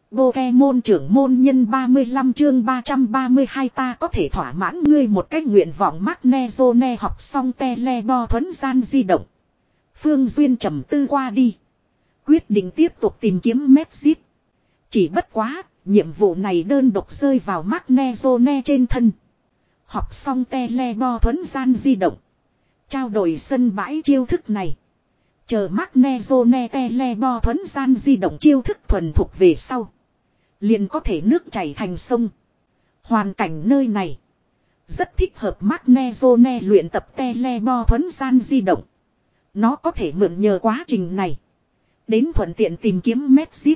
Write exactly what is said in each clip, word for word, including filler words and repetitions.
Pokemon trưởng môn nhân ba mươi lăm chương ba trăm ba mươi hai ta có thể thỏa mãn ngươi một cách nguyện vọng Magnezone học xong Telebo thuấn gian di động. Phương Duyên trầm tư qua đi. Quyết định tiếp tục tìm kiếm Medjit. Chỉ bất quá, nhiệm vụ này đơn độc rơi vào Magnezone trên thân. Học xong Telebo thuấn gian di động. Trao đổi sân bãi chiêu thức này. Chờ Magnezone Telebo thuấn gian di động chiêu thức thuần thục về sau. Liền có thể nước chảy thành sông. Hoàn cảnh nơi này rất thích hợp Magnezone luyện tập Telebo thuấn gian di động. Nó có thể mượn nhờ quá trình này đến thuận tiện tìm kiếm Medjit.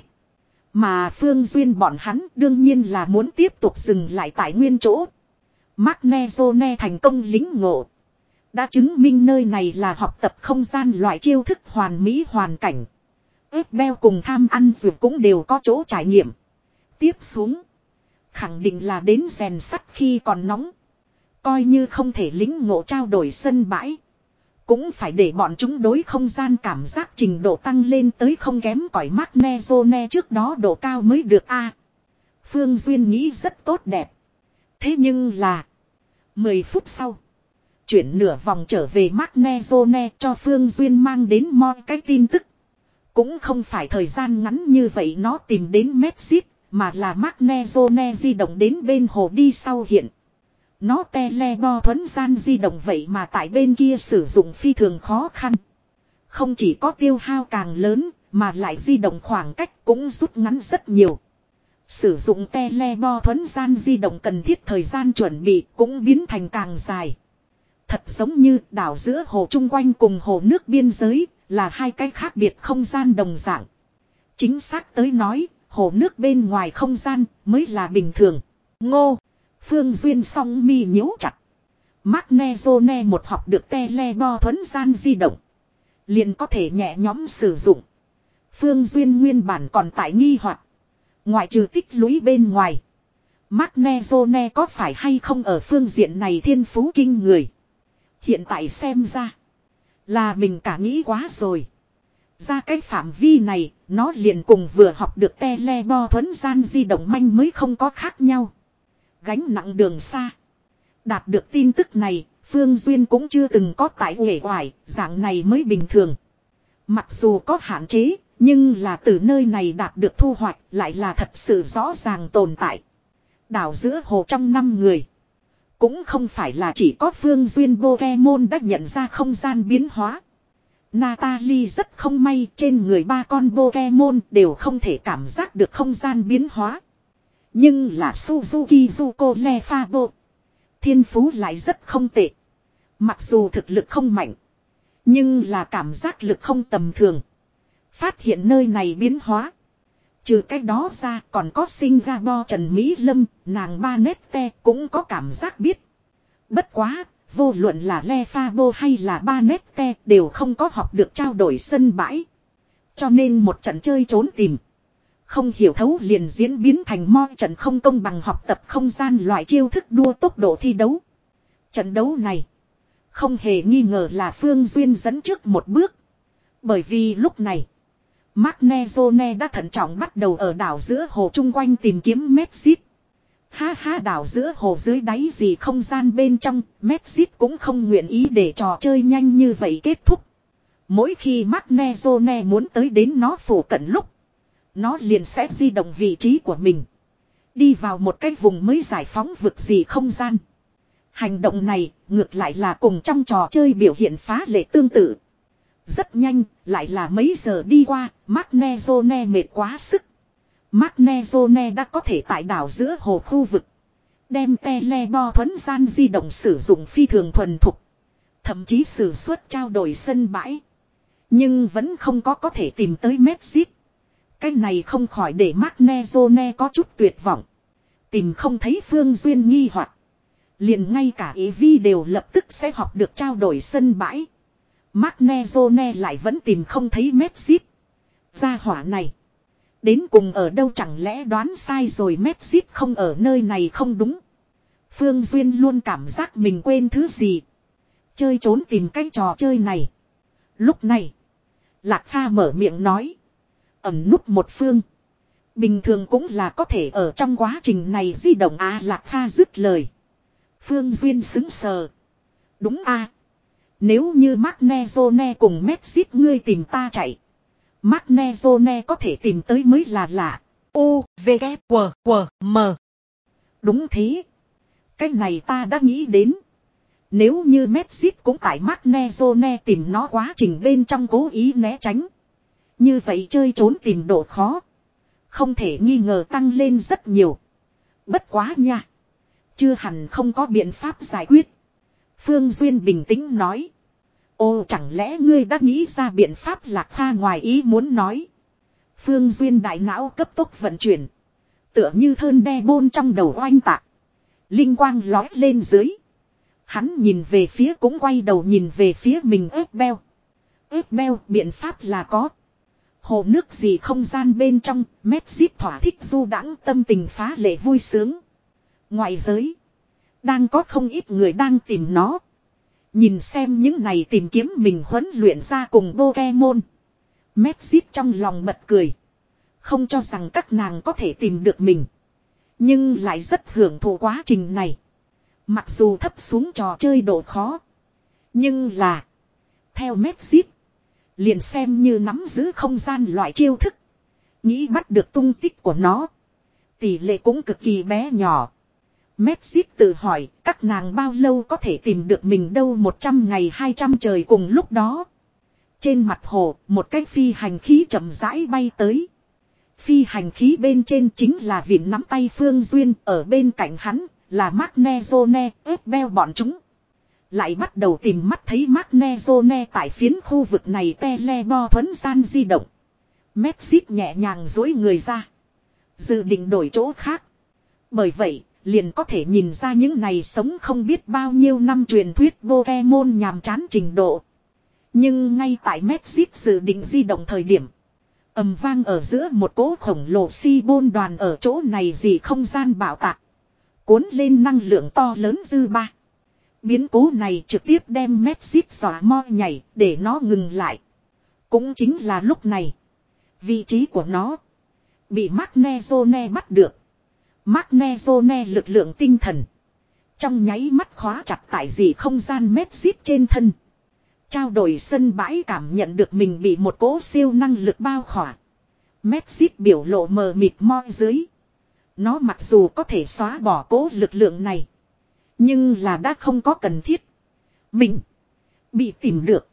Mà Phương Duyên bọn hắn đương nhiên là muốn tiếp tục dừng lại tại nguyên chỗ. Magnezone thành công lĩnh ngộ. Đã chứng minh nơi này là học tập không gian loại chiêu thức hoàn mỹ hoàn cảnh. Ướp beo cùng tham ăn dược cũng đều có chỗ trải nghiệm. Tiếp xuống. Khẳng định là đến rèn sắt khi còn nóng. Coi như không thể lĩnh ngộ trao đổi sân bãi. Cũng phải để bọn chúng đối không gian cảm giác trình độ tăng lên tới không kém cỏi Magnezone trước đó độ cao mới được a. Phương Duyên nghĩ rất tốt đẹp. Thế nhưng là. mười phút sau. Chuyển nửa vòng trở về Magnezone cho Phương Duyên mang đến mo cái tin tức. Cũng không phải thời gian ngắn như vậy nó tìm đến Medjit. Mà là Magnezone di động đến bên hồ đi sau hiện. Nó Telebo thuấn gian di động vậy mà tại bên kia sử dụng phi thường khó khăn. Không chỉ có tiêu hao càng lớn mà lại di động khoảng cách cũng rút ngắn rất nhiều. Sử dụng Telebo thuấn gian di động cần thiết thời gian chuẩn bị cũng biến thành càng dài. Thật giống như đảo giữa hồ chung quanh cùng hồ nước biên giới là hai cái khác biệt không gian đồng dạng. Chính xác tới nói. Hồ nước bên ngoài không gian mới là bình thường. Ngô. Phương Duyên song mi nhíu chặt. Magnezone một học được Telebo thuấn gian di động. Liền có thể nhẹ nhõm sử dụng. Phương Duyên nguyên bản còn tại nghi hoặc. Ngoại trừ tích lũy bên ngoài. Magnezone có phải hay không ở phương diện này thiên phú kinh người. Hiện tại xem ra. Là mình cả nghĩ quá rồi. Ra cái phạm vi này, nó liền cùng vừa học được Telebo thuấn gian di động manh mới không có khác nhau. Gánh nặng đường xa. Đạt được tin tức này, Phương Duyên cũng chưa từng có tại uể oải, dạng này mới bình thường. Mặc dù có hạn chế, nhưng là từ nơi này đạt được thu hoạch lại là thật sự rõ ràng tồn tại. Đảo giữa hồ trong năm người. Cũng không phải là chỉ có Phương Duyên Pokemon đã nhận ra không gian biến hóa. Natalie rất không may trên người ba con Pokemon đều không thể cảm giác được không gian biến hóa. Nhưng là Suzuki Zuko Lefabo. Thiên phú lại rất không tệ. Mặc dù thực lực không mạnh. Nhưng là cảm giác lực không tầm thường. Phát hiện nơi này biến hóa. Trừ cái đó ra còn có Singapore Trần Mỹ Lâm, nàng ba nét te cũng có cảm giác biết. Bất quá. Vô luận là Lefabo hay là Banette đều không có học được trao đổi sân bãi. Cho nên một trận chơi trốn tìm. Không hiểu thấu liền diễn biến thành mo trận không công bằng học tập không gian loại chiêu thức đua tốc độ thi đấu. Trận đấu này. Không hề nghi ngờ là Phương Duyên dẫn trước một bước. Bởi vì lúc này. Magnezone đã thận trọng bắt đầu ở đảo giữa hồ chung quanh tìm kiếm Medjit. Ha ha đảo giữa hồ dưới đáy gì không gian bên trong, Medjit cũng không nguyện ý để trò chơi nhanh như vậy kết thúc. Mỗi khi Magnezone muốn tới đến nó phủ cận lúc, nó liền sẽ di động vị trí của mình. Đi vào một cái vùng mới giải phóng vực gì không gian. Hành động này ngược lại là cùng trong trò chơi biểu hiện phá lệ tương tự. Rất nhanh, lại là mấy giờ đi qua, Magnezone mệt quá sức. Magnezone đã có thể tại đảo giữa hồ khu vực. Đem Telebo thuấn gian di động sử dụng phi thường thuần thục. Thậm chí sử xuất trao đổi sân bãi. Nhưng vẫn không có có thể tìm tới Medjit. Cái này không khỏi để Magnezone có chút tuyệt vọng. Tìm không thấy Phương Duyên nghi hoặc. Liền ngay cả ý vi đều lập tức sẽ học được trao đổi sân bãi. Magnezone lại vẫn tìm không thấy Medjit. Gia hỏa này. Đến cùng ở đâu chẳng lẽ đoán sai rồi Medjit không ở nơi này không đúng. Phương Duyên luôn cảm giác mình quên thứ gì. Chơi trốn tìm cái trò chơi này. Lúc này. Lạc Pha mở miệng nói. Ẩn núp một phương. Bình thường cũng là có thể ở trong quá trình này di động à Lạc Kha dứt lời. Phương Duyên xứng sờ. Đúng a Nếu như Magnezone cùng Mexit ngươi tìm ta chạy. Magnezone có thể tìm tới mới là lạ. U, V, K, W, W, M. Đúng thế. Cái này ta đã nghĩ đến. Nếu như Mexit cũng tại Magnezone tìm nó quá trình bên trong cố ý né tránh. Như vậy chơi trốn tìm độ khó. Không thể nghi ngờ tăng lên rất nhiều. Bất quá nha. Chưa hẳn không có biện pháp giải quyết. Phương Duyên bình tĩnh nói. Ồ chẳng lẽ ngươi đã nghĩ ra biện pháp Lạc Kha ngoài ý muốn nói. Phương Duyên đại não cấp tốc vận chuyển. Tựa như thơn đe bôn trong đầu oanh tạc. Linh quang lói lên dưới. Hắn nhìn về phía cũng quay đầu nhìn về phía mình ếp beo. Ếp beo biện pháp là có. Hồ nước gì không gian bên trong, Mexit thỏa thích du đãng tâm tình phá lệ vui sướng. Ngoại giới, đang có không ít người đang tìm nó. Nhìn xem những này tìm kiếm mình huấn luyện ra cùng Pokemon. Mexit trong lòng bật cười. Không cho rằng các nàng có thể tìm được mình. Nhưng lại rất hưởng thụ quá trình này. Mặc dù thấp xuống trò chơi độ khó. Nhưng là, theo Mexit, liền xem như nắm giữ không gian loại chiêu thức. Nghĩ bắt được tung tích của nó. Tỷ lệ cũng cực kỳ bé nhỏ. Mexit tự hỏi các nàng bao lâu có thể tìm được mình đâu một trăm ngày hai trăm trời cùng lúc đó. Trên mặt hồ một cái phi hành khí chậm rãi bay tới. Phi hành khí bên trên chính là viện nắm tay Phương Duyên. Ở bên cạnh hắn là Magnezone ép beo bọn chúng. Lại bắt đầu tìm mắt thấy Magnezone tại phiến khu vực này telebo thuấn gian di động. Mexit nhẹ nhàng dối người ra. Dự định đổi chỗ khác. Bởi vậy, liền có thể nhìn ra những này sống không biết bao nhiêu năm truyền thuyết Pokemon nhàm chán trình độ. Nhưng ngay tại Mexit dự định di động thời điểm. Ầm vang ở giữa một cỗ khổng lồ si bôn đoàn ở chỗ này gì không gian bạo tạc. Cuốn lên năng lượng to lớn dư ba. Biến cố này trực tiếp đem Mexit xóa mo nhảy để nó ngừng lại. Cũng chính là lúc này. Vị trí của nó bị Magnezone bắt được. Magnezone lực lượng tinh thần. Trong nháy mắt khóa chặt tại gì không gian Mexit trên thân. Trao đổi sân bãi cảm nhận được mình bị một cỗ siêu năng lực bao khỏa. Mexit biểu lộ mờ mịt moi dưới. Nó mặc dù có thể xóa bỏ cỗ lực lượng này. Nhưng là đã không có cần thiết. Mình bị tìm được.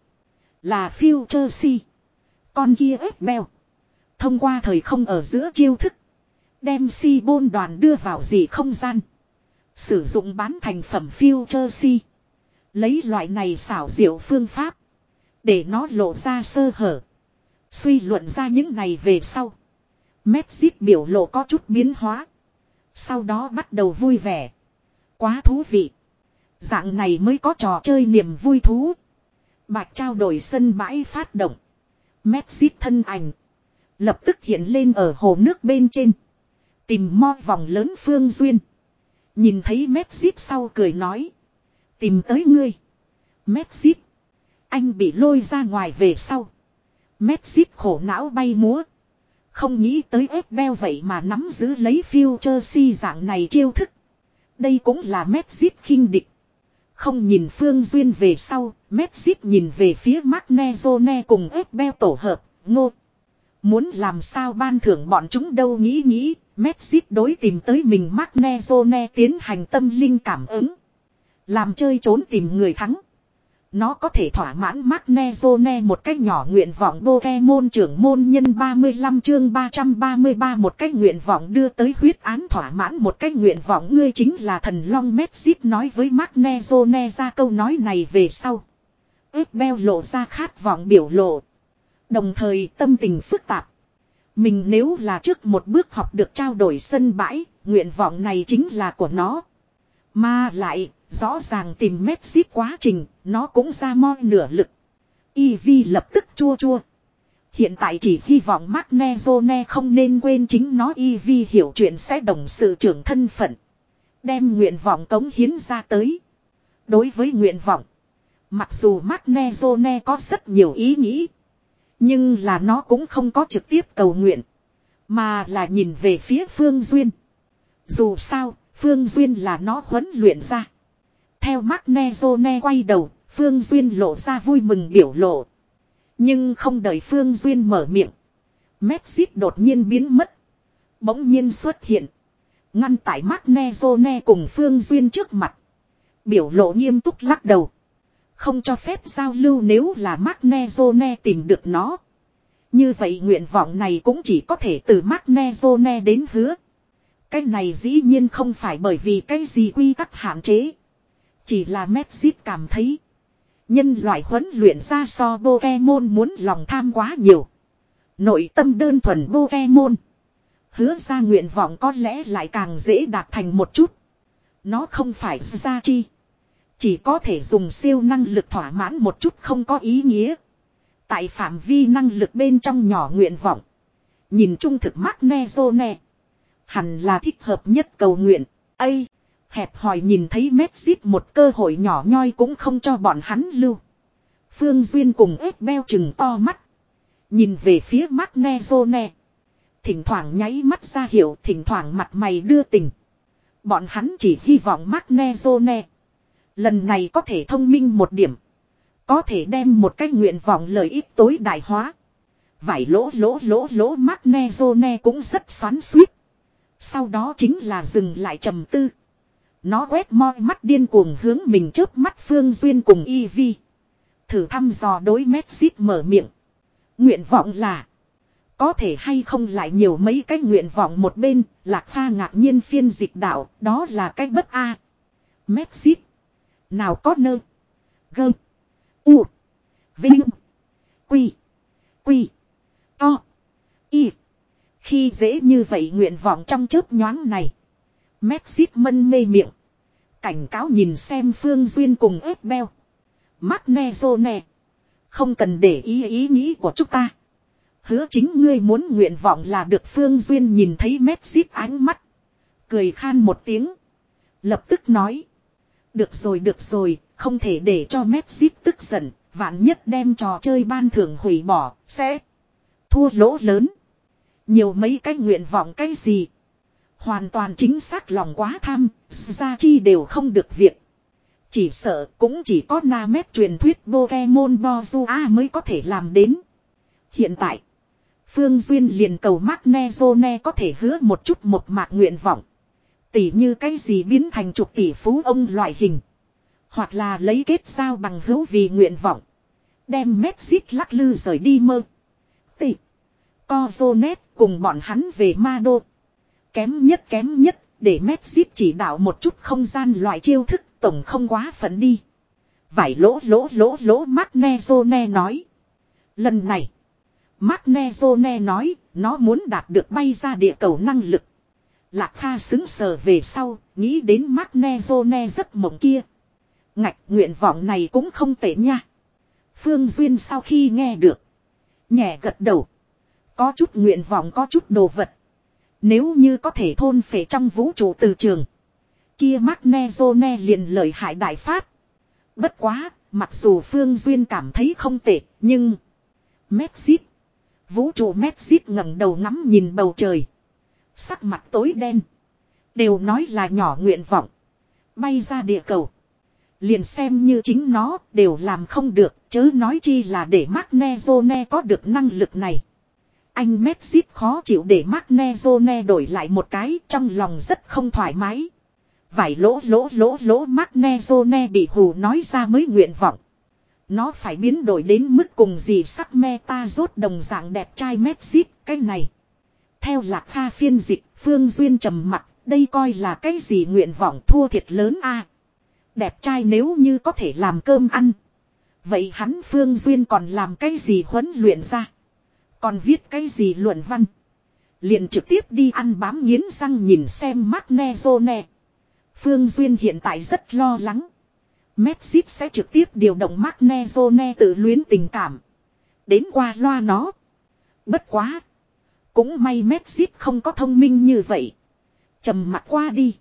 Là Future C. Con kia ép beo. Thông qua thời không ở giữa chiêu thức. Đem si bôn đoàn đưa vào gì không gian. Sử dụng bán thành phẩm Future C. Lấy loại này xảo diệu phương pháp. Để nó lộ ra sơ hở. Suy luận ra những này về sau. Mexit biểu lộ có chút biến hóa. Sau đó bắt đầu vui vẻ. Quá thú vị. Dạng này mới có trò chơi niềm vui thú. Bạch trao đổi sân bãi phát động. Mexit thân ảnh. Lập tức hiện lên ở hồ nước bên trên. Tìm mo vòng lớn Phương Duyên. Nhìn thấy Mexit sau cười nói. Tìm tới ngươi. Mexit. Anh bị lôi ra ngoài về sau. Mexit khổ não bay múa. Không nghĩ tới ép beo vậy mà nắm giữ lấy Future C dạng này chiêu thức. Đây cũng là Mexit khinh địch. Không nhìn Phương Duyên về sau. Mexit nhìn về phía Magnezone cùng ép beo tổ hợp. Ngô. Muốn làm sao ban thưởng bọn chúng đâu nghĩ nghĩ. Mexit đối tìm tới mình Magnezone tiến hành tâm linh cảm ứng. Làm chơi trốn tìm người thắng. Nó có thể thỏa mãn Magnezone một cách nhỏ nguyện vọng Pokemon trưởng môn nhân ba mươi lăm chương ba trăm ba mươi ba một cách nguyện vọng đưa tới huyết án thỏa mãn một cách nguyện vọng ngươi chính là thần long Mexit nói với Magnezone ra câu nói này về sau. Ếp beo lộ ra khát vọng biểu lộ. Đồng thời tâm tình phức tạp. Mình nếu là trước một bước học được trao đổi sân bãi, nguyện vọng này chính là của nó. Mà lại, rõ ràng tìm Mexit quá trình, nó cũng ra moi nửa lực. Eevee lập tức chua chua. Hiện tại chỉ hy vọng Magnezone không nên quên chính nó Eevee hiểu chuyện sẽ đồng sự trưởng thân phận. Đem nguyện vọng cống hiến ra tới. Đối với nguyện vọng, mặc dù Magnezone có rất nhiều ý nghĩ. Nhưng là nó cũng không có trực tiếp cầu nguyện. Mà là nhìn về phía Phương Duyên. Dù sao, Phương Duyên là nó huấn luyện ra. Theo Magnezone quay đầu, Phương Duyên lộ ra vui mừng biểu lộ. Nhưng không đợi Phương Duyên mở miệng. Messi đột nhiên biến mất. Bỗng nhiên xuất hiện. Ngăn tại Magnezone cùng Phương Duyên trước mặt. Biểu lộ nghiêm túc lắc đầu. Không cho phép giao lưu nếu là Magnezone tìm được nó. Như vậy nguyện vọng này cũng chỉ có thể từ Magnezone đến hứa. Cái này dĩ nhiên không phải bởi vì cái gì quy tắc hạn chế. Chỉ là Messi cảm thấy. Nhân loại huấn luyện ra so Pokemon muốn lòng tham quá nhiều. Nội tâm đơn thuần Pokemon. Hứa ra nguyện vọng có lẽ lại càng dễ đạt thành một chút. Nó không phải ra chi. Chỉ có thể dùng siêu năng lực thỏa mãn một chút không có ý nghĩa. Tại phạm vi năng lực bên trong nhỏ nguyện vọng. Nhìn trung thực Magnezone. Hẳn là thích hợp nhất cầu nguyện. Ây! Hẹp hòi nhìn thấy Messi một cơ hội nhỏ nhoi cũng không cho bọn hắn lưu. Phương Duyên cùng ép beo chừng to mắt. Nhìn về phía Magnezone. Thỉnh thoảng nháy mắt ra hiệu, thỉnh thoảng mặt mày đưa tình. Bọn hắn chỉ hy vọng Magnezone. Lần này có thể thông minh một điểm. Có thể đem một cái nguyện vọng lợi ích tối đại hóa. Vải lỗ lỗ lỗ lỗ Magnezone cũng rất xoắn xuýt. Sau đó chính là dừng lại trầm tư. Nó quét moi mắt điên cuồng hướng mình trước mắt Phương Duyên cùng Eevee. Thử thăm dò đối Messi mở miệng. Nguyện vọng là. Có thể hay không lại nhiều mấy cái nguyện vọng một bên. Lạc Pha ngạc nhiên phiên dịch đạo. Đó là cái bất a. Messi. Nào có nơ. Gơ. U. Vinh. Quy. Quy. To. Y. Khi dễ như vậy nguyện vọng trong chớp nhoáng này. Messi mân mê miệng. Cảnh cáo nhìn xem Phương Duyên cùng ép beo. Magnezone. Không cần để ý ý nghĩ của chúng ta. Hứa chính ngươi muốn nguyện vọng là được. Phương Duyên nhìn thấy Messi ánh mắt. Cười khan một tiếng. Lập tức nói. Được rồi được rồi. Không thể để cho Messi tức giận. Vạn nhất đem trò chơi ban thưởng hủy bỏ. Sẽ thua lỗ lớn. Nhiều mấy cái nguyện vọng cái gì. Hoàn toàn chính xác lòng quá tham. Gia chi đều không được việc. Chỉ sợ cũng chỉ có Namet truyền thuyết Pokemon Bozua mới có thể làm đến. Hiện tại. Phương Duyên liền cầu Magnezone có thể hứa một chút một mạc nguyện vọng. Tỷ như cái gì biến thành chục tỷ phú ông loại hình. Hoặc là lấy kết giao bằng hữu vì nguyện vọng. Đem Messi lắc lư rời đi mơ. Tỷ. Cozonet cùng bọn hắn về ma đô. Kém nhất kém nhất để Messi chỉ đạo một chút không gian loại chiêu thức tổng không quá phận đi. Vải lỗ lỗ lỗ lỗ Magnezone nói. Lần này. Magnezone nói nó muốn đạt được bay ra địa cầu năng lực. Lạc Kha xứng sờ về sau nghĩ đến Magnezone rất mộng kia. Ngạch nguyện vọng này cũng không tệ nha. Phương Duyên sau khi nghe được. Nhẹ gật đầu. Có chút nguyện vọng có chút đồ vật. Nếu như có thể thôn phệ trong vũ trụ từ trường. Kia Magnezone liền lợi hại đại phát. Bất quá, mặc dù Phương Duyên cảm thấy không tệ, nhưng... Messi. Vũ trụ Messi ngẩng đầu ngắm nhìn bầu trời. Sắc mặt tối đen. Đều nói là nhỏ nguyện vọng. Bay ra địa cầu. Liền xem như chính nó đều làm không được, chớ nói chi là để Magnezone có được năng lực này. Anh Messi khó chịu để Magnezone đổi lại một cái, trong lòng rất không thoải mái. Vải lỗ lỗ lỗ lỗ Magnezone bị hù nói ra mới nguyện vọng. Nó phải biến đổi đến mức cùng gì sắc meta rốt đồng dạng đẹp trai Messi, cái này. Theo Lạc Kha phiên dịch, Phương Duyên trầm mặt, đây coi là cái gì nguyện vọng thua thiệt lớn a. Đẹp trai nếu như có thể làm cơm ăn. Vậy hắn Phương Duyên còn làm cái gì huấn luyện ra. Còn viết cái gì luận văn. Liền trực tiếp đi ăn bám nghiến răng nhìn xem Magnezone. Phương Duyên hiện tại rất lo lắng. Messi sẽ trực tiếp điều động Magnezone tự luyến tình cảm. Đến qua loa nó. Bất quá. Cũng may Messi không có thông minh như vậy. Trầm mặt qua đi.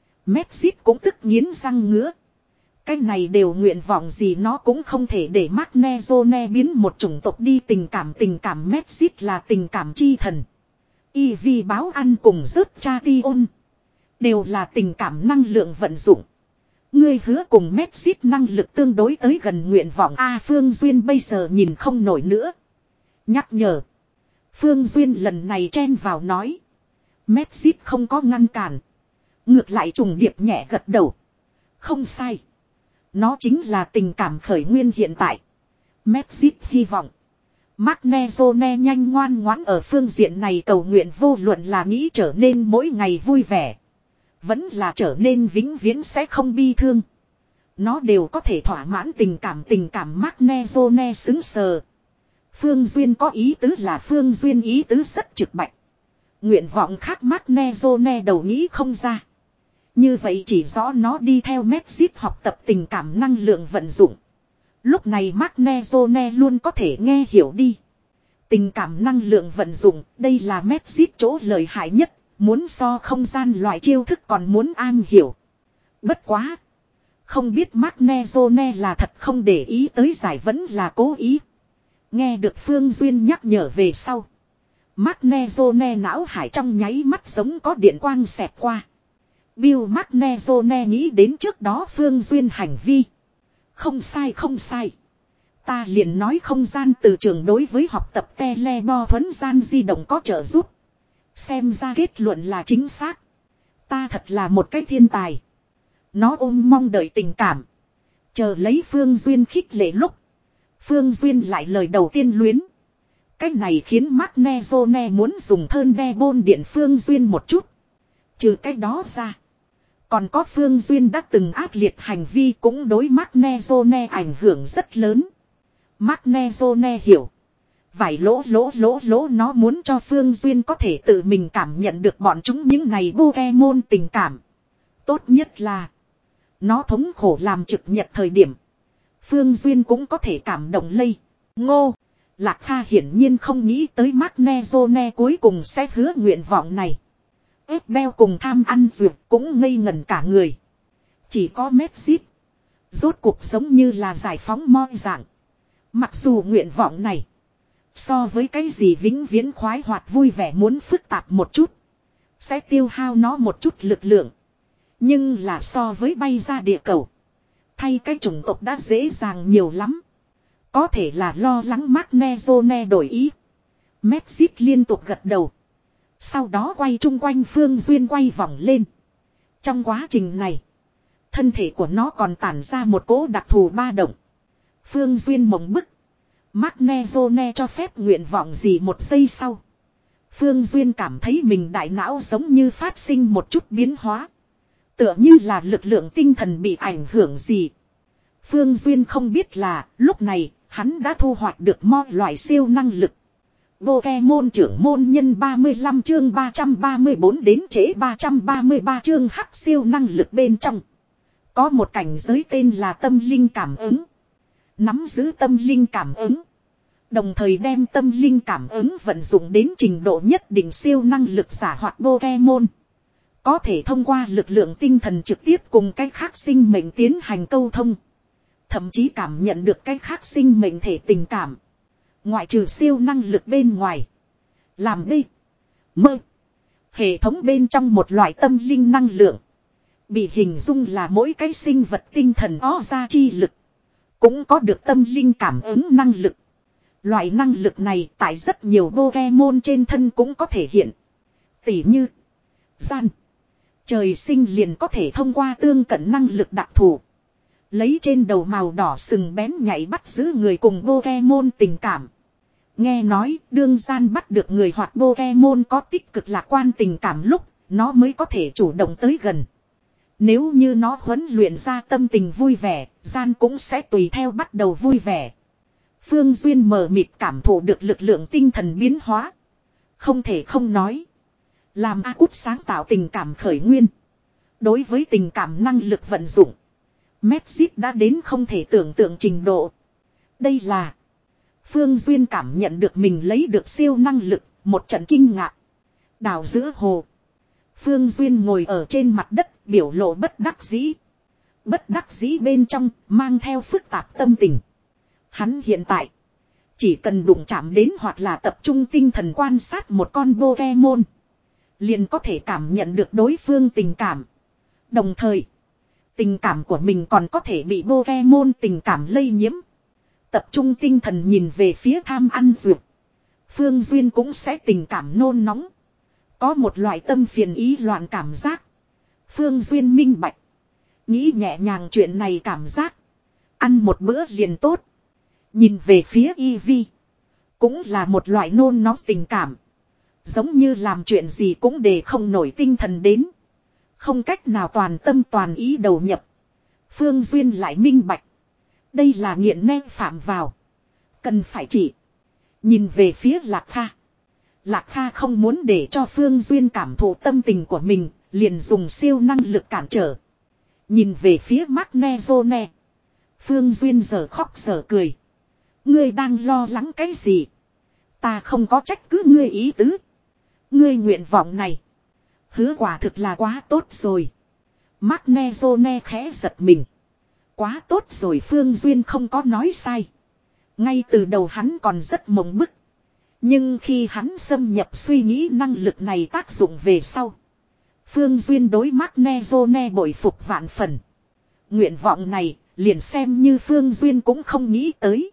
Messi cũng tức nghiến răng ngứa. Cái này đều nguyện vọng gì nó cũng không thể để Magnezone biến một chủng tộc đi tình cảm tình cảm Messi là tình cảm chi thần. Y vi báo ăn cùng rớt cha ti ôn. Đều là tình cảm năng lượng vận dụng. Ngươi hứa cùng Messi năng lực tương đối tới gần nguyện vọng A Phương Duyên bây giờ nhìn không nổi nữa. Nhắc nhở. Phương Duyên lần này chen vào nói. Messi không có ngăn cản. Ngược lại trùng điệp nhẹ gật đầu. Không sai. Nó chính là tình cảm khởi nguyên hiện tại. Messi hy vọng. Magnezone nhanh ngoan ngoãn ở phương diện này cầu nguyện vô luận là nghĩ trở nên mỗi ngày vui vẻ. Vẫn là trở nên vĩnh viễn sẽ không bi thương. Nó đều có thể thỏa mãn tình cảm tình cảm Magnezone xứng sờ. Phương Duyên có ý tứ là Phương Duyên ý tứ rất trực bạch. Nguyện vọng khác Magnezone đầu nghĩ không ra. Như vậy chỉ rõ nó đi theo Messi học tập tình cảm năng lượng vận dụng. Lúc này Magnezone luôn có thể nghe hiểu đi. Tình cảm năng lượng vận dụng, đây là Messi chỗ lợi hại nhất, muốn so không gian loại chiêu thức còn muốn an hiểu. Bất quá. Không biết Magnezone là thật không để ý tới giải vẫn là cố ý. Nghe được Phương Duyên nhắc nhở về sau. Magnezone não hải trong nháy mắt giống có điện quang xẹt qua. Bill Magnezone nghĩ đến trước đó Phương Duyên hành vi. Không sai không sai. Ta liền nói không gian từ trường đối với học tập telebo thuấn gian di động có trợ giúp. Xem ra kết luận là chính xác. Ta thật là một cái thiên tài. Nó ôm mong đợi tình cảm. Chờ lấy Phương Duyên khích lệ lúc. Phương Duyên lại lời đầu tiên luyến. Cái này khiến Magnezone muốn dùng thơn đe bôn điện Phương Duyên một chút. Trừ cái đó ra. Còn có Phương Duyên đã từng ác liệt hành vi cũng đối Magnezone ảnh hưởng rất lớn. Magnezone hiểu. Vài lỗ lỗ lỗ lỗ nó muốn cho Phương Duyên có thể tự mình cảm nhận được bọn chúng những này Pokemon tình cảm. Tốt nhất là. Nó thống khổ làm trực nhật thời điểm. Phương Duyên cũng có thể cảm động lây. Ngô. Lạc Kha hiển nhiên không nghĩ tới Magnezone cuối cùng sẽ hứa nguyện vọng này. Ép beo cùng tham ăn duyệt cũng ngây ngẩn cả người. Chỉ có Messi. Rốt cuộc giống như là giải phóng moi dạng. Mặc dù nguyện vọng này. So với cái gì vĩnh viễn khoái hoạt vui vẻ muốn phức tạp một chút. Sẽ tiêu hao nó một chút lực lượng. Nhưng là so với bay ra địa cầu. Thay cái chủng tộc đã dễ dàng nhiều lắm. Có thể là lo lắng Magnezone đổi ý. Messi liên tục gật đầu. Sau đó quay chung quanh Phương Duyên quay vòng lên. Trong quá trình này. Thân thể của nó còn tản ra một cỗ đặc thù ba động. Phương Duyên mộng bức. Magnezone cho phép nguyện vọng gì một giây sau. Phương Duyên cảm thấy mình đại não giống như phát sinh một chút biến hóa. Tựa như là lực lượng tinh thần bị ảnh hưởng gì. Phương Duyên không biết là lúc này hắn đã thu hoạch được mọi loại siêu năng lực. Pokemon trưởng môn nhân ba mươi lăm chương ba trăm ba mươi bốn đến trễ ba trăm ba mươi ba chương hắc siêu năng lực bên trong. Có một cảnh giới tên là tâm linh cảm ứng. Nắm giữ tâm linh cảm ứng. Đồng thời đem tâm linh cảm ứng vận dụng đến trình độ nhất định siêu năng lực giả hoặc Pokemon. Có thể thông qua lực lượng tinh thần trực tiếp cùng cái khác sinh mệnh tiến hành câu thông. Thậm chí cảm nhận được cái khác sinh mệnh thể tình cảm. Ngoại trừ siêu năng lực bên ngoài. Làm đi. Mơ. Hệ thống bên trong một loại tâm linh năng lượng. Bị hình dung là mỗi cái sinh vật tinh thần ó ra chi lực. Cũng có được tâm linh cảm ứng năng lực. Loại năng lực này tại rất nhiều Pokemon trên thân cũng có thể hiện. Tỉ như. Gian. Trời sinh liền có thể thông qua tương cận năng lực đặc thù. Lấy trên đầu màu đỏ sừng bén nhảy bắt giữ người cùng Pokemon tình cảm. Nghe nói đương gian bắt được người hoặc Pokemon có tích cực lạc quan tình cảm lúc nó mới có thể chủ động tới gần. Nếu như nó huấn luyện ra tâm tình vui vẻ, gian cũng sẽ tùy theo bắt đầu vui vẻ. Phương Duyên mờ mịt cảm thụ được lực lượng tinh thần biến hóa. Không thể không nói. Làm A Cút sáng tạo tình cảm khởi nguyên. Đối với tình cảm năng lực vận dụng. Messi đã đến không thể tưởng tượng trình độ. Đây là. Phương Duyên cảm nhận được mình lấy được siêu năng lực. Một trận kinh ngạc. Đào giữa hồ. Phương Duyên ngồi ở trên mặt đất biểu lộ bất đắc dĩ. Bất đắc dĩ bên trong mang theo phức tạp tâm tình. Hắn hiện tại. Chỉ cần đụng chạm đến hoặc là tập trung tinh thần quan sát một con Pokemon, liền có thể cảm nhận được đối phương tình cảm. Đồng thời, tình cảm của mình còn có thể bị Pokemon tình cảm lây nhiễm. Tập trung tinh thần nhìn về phía tham ăn dược, Phương Duyên cũng sẽ tình cảm nôn nóng. Có một loại tâm phiền ý loạn cảm giác. Phương Duyên minh bạch. Nghĩ nhẹ nhàng chuyện này cảm giác. Ăn một bữa liền tốt. Nhìn về phía Eevee. Cũng là một loại nôn nóng tình cảm. Giống như làm chuyện gì cũng để không nổi tinh thần đến. Không cách nào toàn tâm toàn ý đầu nhập. Phương Duyên lại minh bạch. Đây là nghiện nem phạm vào. Cần phải trị. Nhìn về phía Lạc Kha. Lạc Kha không muốn để cho Phương Duyên cảm thụ tâm tình của mình. Liền dùng siêu năng lực cản trở. Nhìn về phía Magnezone. Phương Duyên giờ khóc giờ cười. Ngươi đang lo lắng cái gì? Ta không có trách cứ ngươi ý tứ. Ngươi nguyện vọng này. Hứa quả thực là quá tốt rồi. Magnezone khẽ giật mình. Quá tốt rồi, Phương Duyên không có nói sai. Ngay từ đầu hắn còn rất mộng bức. Nhưng khi hắn xâm nhập suy nghĩ năng lực này tác dụng về sau. Phương Duyên đối Magnezone bội phục vạn phần. Nguyện vọng này liền xem như Phương Duyên cũng không nghĩ tới.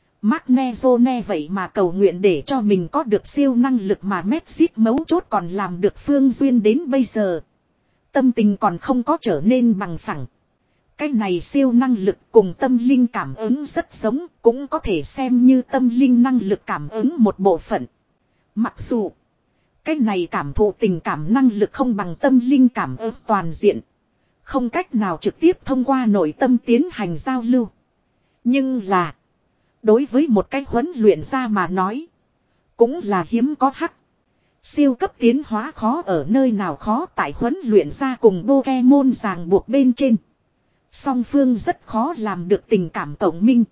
Magnezone vậy mà cầu nguyện để cho mình có được siêu năng lực mà Messi mấu chốt còn làm được Phương Duyên đến bây giờ. Tâm tình còn không có trở nên bằng phẳng. Cái này siêu năng lực cùng tâm linh cảm ứng rất giống, cũng có thể xem như tâm linh năng lực cảm ứng một bộ phận. Mặc dù cái này cảm thụ tình cảm năng lực không bằng tâm linh cảm ứng toàn diện. Không cách nào trực tiếp thông qua nội tâm tiến hành giao lưu. Nhưng là đối với một cái huấn luyện ra mà nói. Cũng là hiếm có hắc. Siêu cấp tiến hóa khó ở nơi nào khó tại huấn luyện ra cùng Pokemon ràng buộc bên trên. Song phương rất khó làm được tình cảm cộng minh.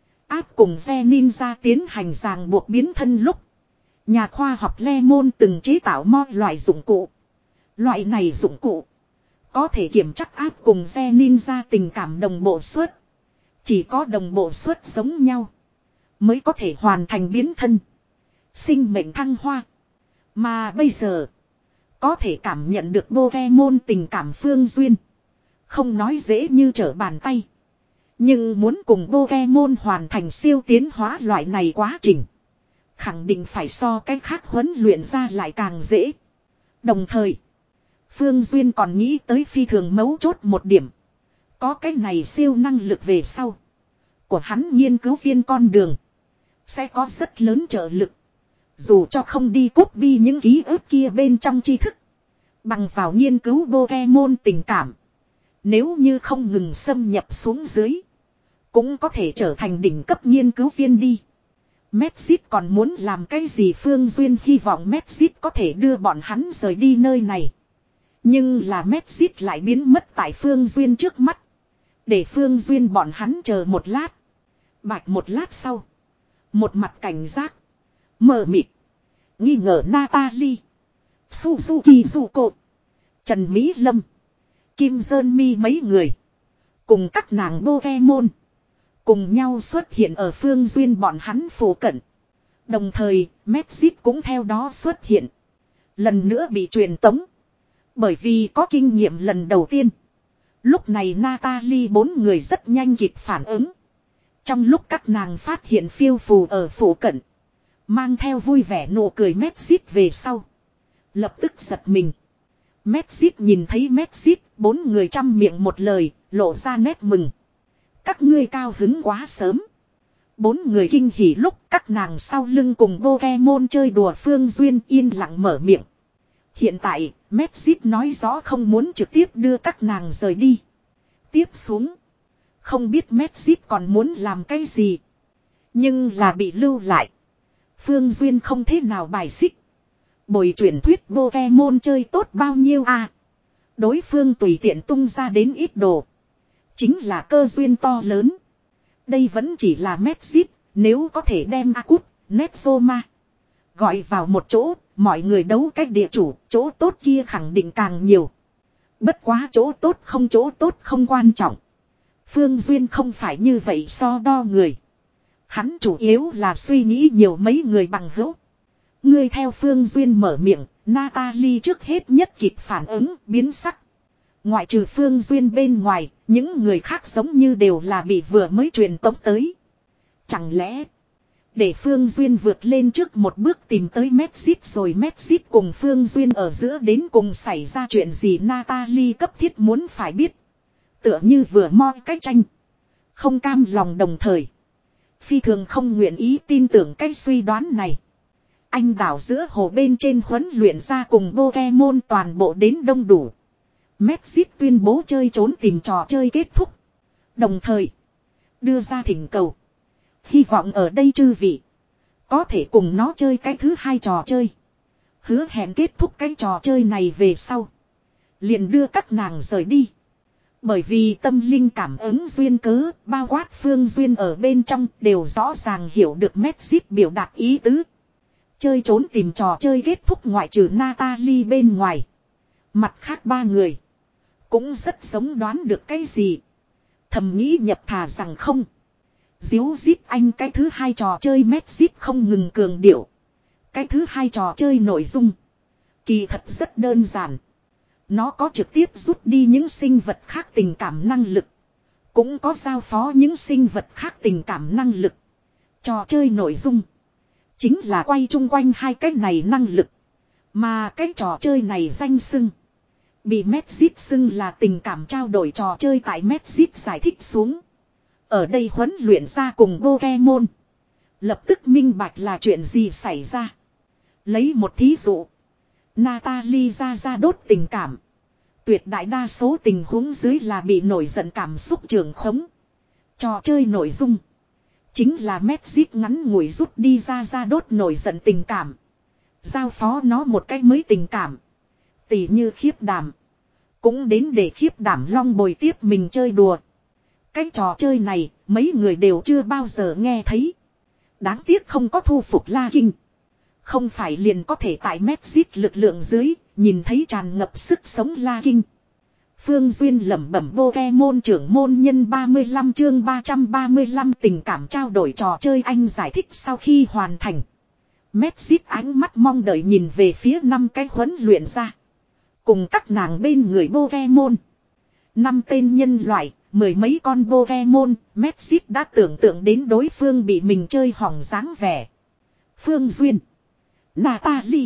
Áp cùng ve ninja tiến hành ràng buộc biến thân lúc. Nhà khoa học Lemon từng chế tạo mo loại dụng cụ. Loại này dụng cụ có thể kiểm chắc áp cùng ve ninja tình cảm đồng bộ suất. Chỉ có đồng bộ suất giống nhau mới có thể hoàn thành biến thân. Sinh mệnh thăng hoa. Mà bây giờ có thể cảm nhận được Pokemon tình cảm Phương Duyên. Không nói dễ như trở bàn tay. Nhưng muốn cùng Pokemon hoàn thành siêu tiến hóa loại này quá trình. Khẳng định phải so cách khác huấn luyện ra lại càng dễ. Đồng thời Phương Duyên còn nghĩ tới phi thường mấu chốt một điểm. Có cái này siêu năng lực về sau. Của hắn nghiên cứu viên con đường. Sẽ có rất lớn trợ lực. Dù cho không đi copy những ký ức kia bên trong tri thức. Bằng vào nghiên cứu Pokemon tình cảm. Nếu như không ngừng xâm nhập xuống dưới. Cũng có thể trở thành đỉnh cấp nghiên cứu viên đi. Messit còn muốn làm cái gì Phương Duyên hy vọng Messit có thể đưa bọn hắn rời đi nơi này. Nhưng là Messit lại biến mất tại Phương Duyên trước mắt. Để Phương Duyên bọn hắn chờ một lát. Bạch một lát sau. Một mặt cảnh giác. Mờ mịt. Nghi ngờ Natalie. Suzuki Zuko. Trần Mỹ Lâm. Kim Sơn Mi mấy người. Cùng các nàng Pokemon. Cùng nhau xuất hiện ở Phương Duyên bọn hắn phủ cận. Đồng thời, Messit cũng theo đó xuất hiện. Lần nữa bị truyền tống. Bởi vì có kinh nghiệm lần đầu tiên. Lúc này Natalie bốn người rất nhanh kịp phản ứng. Trong lúc các nàng phát hiện phiêu phù ở phủ cận. Mang theo vui vẻ nụ cười Messit về sau. Lập tức giật mình. Messit nhìn thấy Messit, bốn người trăm miệng một lời, lộ ra nét mừng. Các ngươi cao hứng quá sớm. Bốn người kinh hỉ lúc các nàng sau lưng cùng Pokemon chơi đùa Phương Duyên yên lặng mở miệng. Hiện tại, Messit nói rõ không muốn trực tiếp đưa các nàng rời đi. Tiếp xuống. Không biết Messit còn muốn làm cái gì. Nhưng là bị lưu lại. Phương Duyên không thế nào bài xích. Bồi truyền thuyết Pokemon chơi tốt bao nhiêu à. Đối phương tùy tiện tung ra đến ít đồ. Chính là cơ duyên to lớn. Đây vẫn chỉ là Messit. Nếu có thể đem Akut, Nexoma gọi vào một chỗ. Mọi người đấu cách địa chủ. Chỗ tốt kia khẳng định càng nhiều. Bất quá chỗ tốt không chỗ tốt không quan trọng. Phương Duyên không phải như vậy so đo người. Hắn chủ yếu là suy nghĩ nhiều mấy người bằng hữu. Ngươi theo Phương Duyên mở miệng, Natalie trước hết nhất kịp phản ứng, biến sắc. Ngoại trừ Phương Duyên bên ngoài, những người khác giống như đều là bị vừa mới truyền tống tới. Chẳng lẽ, để Phương Duyên vượt lên trước một bước tìm tới Medjit rồi Medjit cùng Phương Duyên ở giữa đến cùng xảy ra chuyện gì Natalie cấp thiết muốn phải biết. Tựa như vừa moi cái tranh. Không cam lòng đồng thời. Phi thường không nguyện ý tin tưởng cái suy đoán này. Anh đảo giữa hồ bên trên huấn luyện ra cùng Pokemon toàn bộ đến đông đủ. Medjit tuyên bố chơi trốn tìm trò chơi kết thúc. Đồng thời, đưa ra thỉnh cầu. Hy vọng ở đây chư vị có thể cùng nó chơi cái thứ hai trò chơi. Hứa hẹn kết thúc cái trò chơi này về sau. Liền đưa các nàng rời đi. Bởi vì tâm linh cảm ứng duyên cớ, bao quát Phương Duyên ở bên trong đều rõ ràng hiểu được Medjit biểu đạt ý tứ. Chơi trốn tìm trò chơi kết thúc ngoại trừ Natalie bên ngoài. Mặt khác ba người cũng rất giống đoán được cái gì. Thầm nghĩ nhập thà rằng không. Díu dít anh cái thứ hai trò chơi Medjit không ngừng cường điệu. Cái thứ hai trò chơi nội dung kỳ thật rất đơn giản. Nó có trực tiếp rút đi những sinh vật khác tình cảm năng lực. Cũng có giao phó những sinh vật khác tình cảm năng lực. Trò chơi nội dung chính là quay chung quanh hai cái này năng lực. Mà cái trò chơi này danh xưng bị Medjit xưng là tình cảm trao đổi trò chơi tại Medjit giải thích xuống. Ở đây huấn luyện ra cùng Pokemon. Lập tức minh bạch là chuyện gì xảy ra. Lấy một thí dụ. Natalie ra ra đốt tình cảm. Tuyệt đại đa số tình huống dưới là bị nổi giận cảm xúc trường khống. Trò chơi nội dung chính là Medjit ngắn ngủi rút đi ra ra đốt nổi giận tình cảm. Giao phó nó một cách mới tình cảm. Tỉ như khiếp đảm. Cũng đến để khiếp đảm long bồi tiếp mình chơi đùa. Cái trò chơi này mấy người đều chưa bao giờ nghe thấy. Đáng tiếc không có thu phục La Kinh. Không phải liền có thể tại Medjit lực lượng dưới nhìn thấy tràn ngập sức sống La Kinh. Phương Duyên lẩm bẩm Pokemon trưởng môn nhân ba mươi lăm chương ba trăm ba mươi lăm tình cảm trao đổi trò chơi anh giải thích sau khi hoàn thành. Medjit ánh mắt mong đợi nhìn về phía năm cái huấn luyện ra. Cùng các nàng bên người Pokemon. Năm tên nhân loại, mười mấy con Pokemon, Medjit đã tưởng tượng đến đối phương bị mình chơi hỏng dáng vẻ. Phương Duyên, Natalie,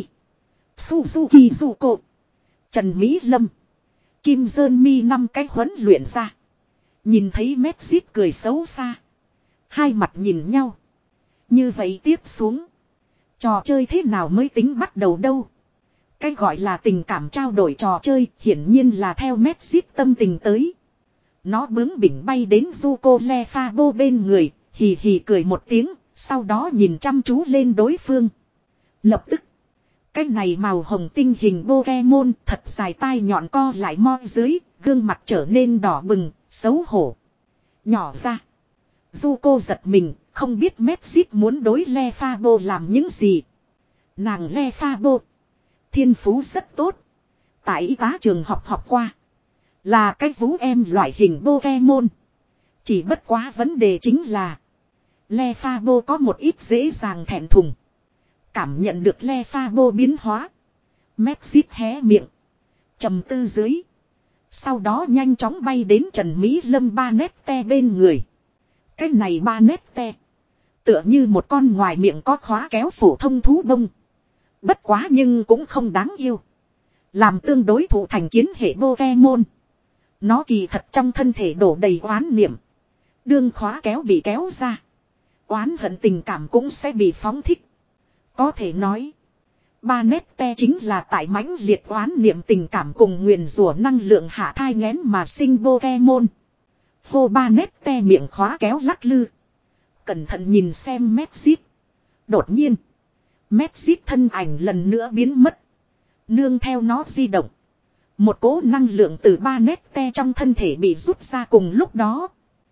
Suzuki Zuko, Trần Mỹ Lâm, Kim Dơn Mi năm cái huấn luyện ra. Nhìn thấy Medjit cười xấu xa. Hai mặt nhìn nhau. Như vậy tiếp xuống. Trò chơi thế nào mới tính bắt đầu đâu. Cái gọi là tình cảm trao đổi trò chơi hiển nhiên là theo Medjit tâm tình tới. Nó bướng bỉnh bay đến Zuko Lefabo bên người, hì hì cười một tiếng, sau đó nhìn chăm chú lên đối phương. Lập tức, cái này màu hồng tinh hình Pokemon thật dài tai nhọn co lại mo dưới, gương mặt trở nên đỏ bừng, xấu hổ. Nhỏ ra. Zuko giật mình, không biết Medjit muốn đối Lefabo làm những gì. Nàng Lefabo thiên phú rất tốt. Tại y tá trường học học qua. Là cái vú em loại hình Pokemon. Chỉ bất quá vấn đề chính là Lefabo có một ít dễ dàng thẹn thùng. Cảm nhận được Lefabo biến hóa. Medjit hé miệng. Trầm tư dưới. Sau đó nhanh chóng bay đến Trần Mỹ Lâm ba nét te bên người. Cái này ba nét te. Tựa như một con ngoài miệng có khóa kéo phổ thông thú bông. Bất quá nhưng cũng không đáng yêu. Làm tương đối thủ thành kiến hệ Pokemon. Nó kỳ thật trong thân thể đổ đầy oán niệm. Đương khóa kéo bị kéo ra. Oán hận tình cảm cũng sẽ bị phóng thích. Có thể nói. Ba nét te chính là tại mãnh liệt oán niệm tình cảm cùng nguyền rủa năng lượng hạ thai nghén mà sinh Pokemon. Hô ba nét te miệng khóa kéo lắc lư. Cẩn thận nhìn xem Medjit. Đột nhiên. Medjit thân ảnh lần nữa biến mất. Nương theo nó di động. Một cỗ năng lượng từ ba nét te trong thân thể bị rút ra cùng lúc đó.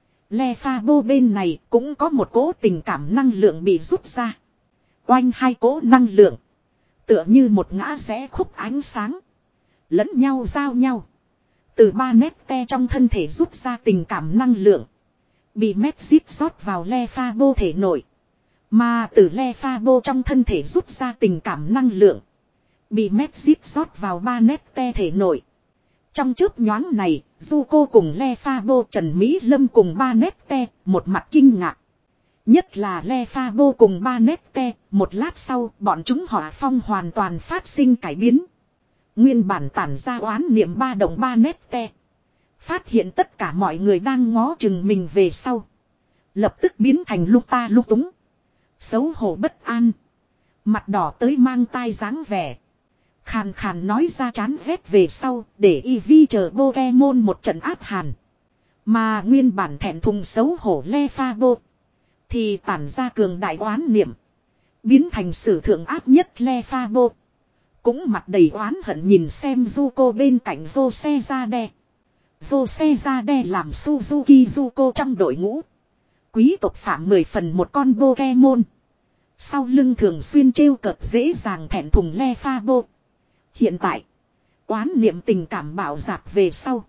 Lefabo bên này cũng có một cỗ tình cảm năng lượng bị rút ra. Oanh hai cỗ năng lượng. Tựa như một ngã rẽ khúc ánh sáng. Lẫn nhau giao nhau. Từ ba nét te trong thân thể rút ra tình cảm năng lượng. Bị Messi rót vào Lefabo thể nội. Mà từ Lefabo trong thân thể rút ra tình cảm năng lượng. Bị Messi rót vào Banete thể nội. Trong chớp nhoáng này, Zuko cùng Lefabo, Trần Mỹ Lâm cùng Banete, một mặt kinh ngạc. Nhất là Lefabo cùng Banete, một lát sau, bọn chúng hỏa phong hoàn toàn phát sinh cải biến. Nguyên bản tản ra oán niệm ba động Banete. Phát hiện tất cả mọi người đang ngó chừng mình về sau. Lập tức biến thành lúc ta lúc túng. Xấu hổ bất an. Mặt đỏ tới mang tai dáng vẻ. Khàn khàn nói ra chán ghét về sau, để Eevee chờ Pokemon một trận áp hàn. Mà nguyên bản thẹn thùng xấu hổ Lefabo thì tản ra cường đại oán niệm. Biến thành sử thượng áp nhất Lefabo. Cũng mặt đầy oán hận nhìn xem Zuko bên cạnh Josezade. Josezade làm Suzuki Zuko trong đội ngũ. Quý tộc phạm mười phần một con Pokemon. Sau lưng thường xuyên trêu cợt dễ dàng thẹn thùng Lefabo. Hiện tại, oán niệm tình cảm bạo dạp về sau.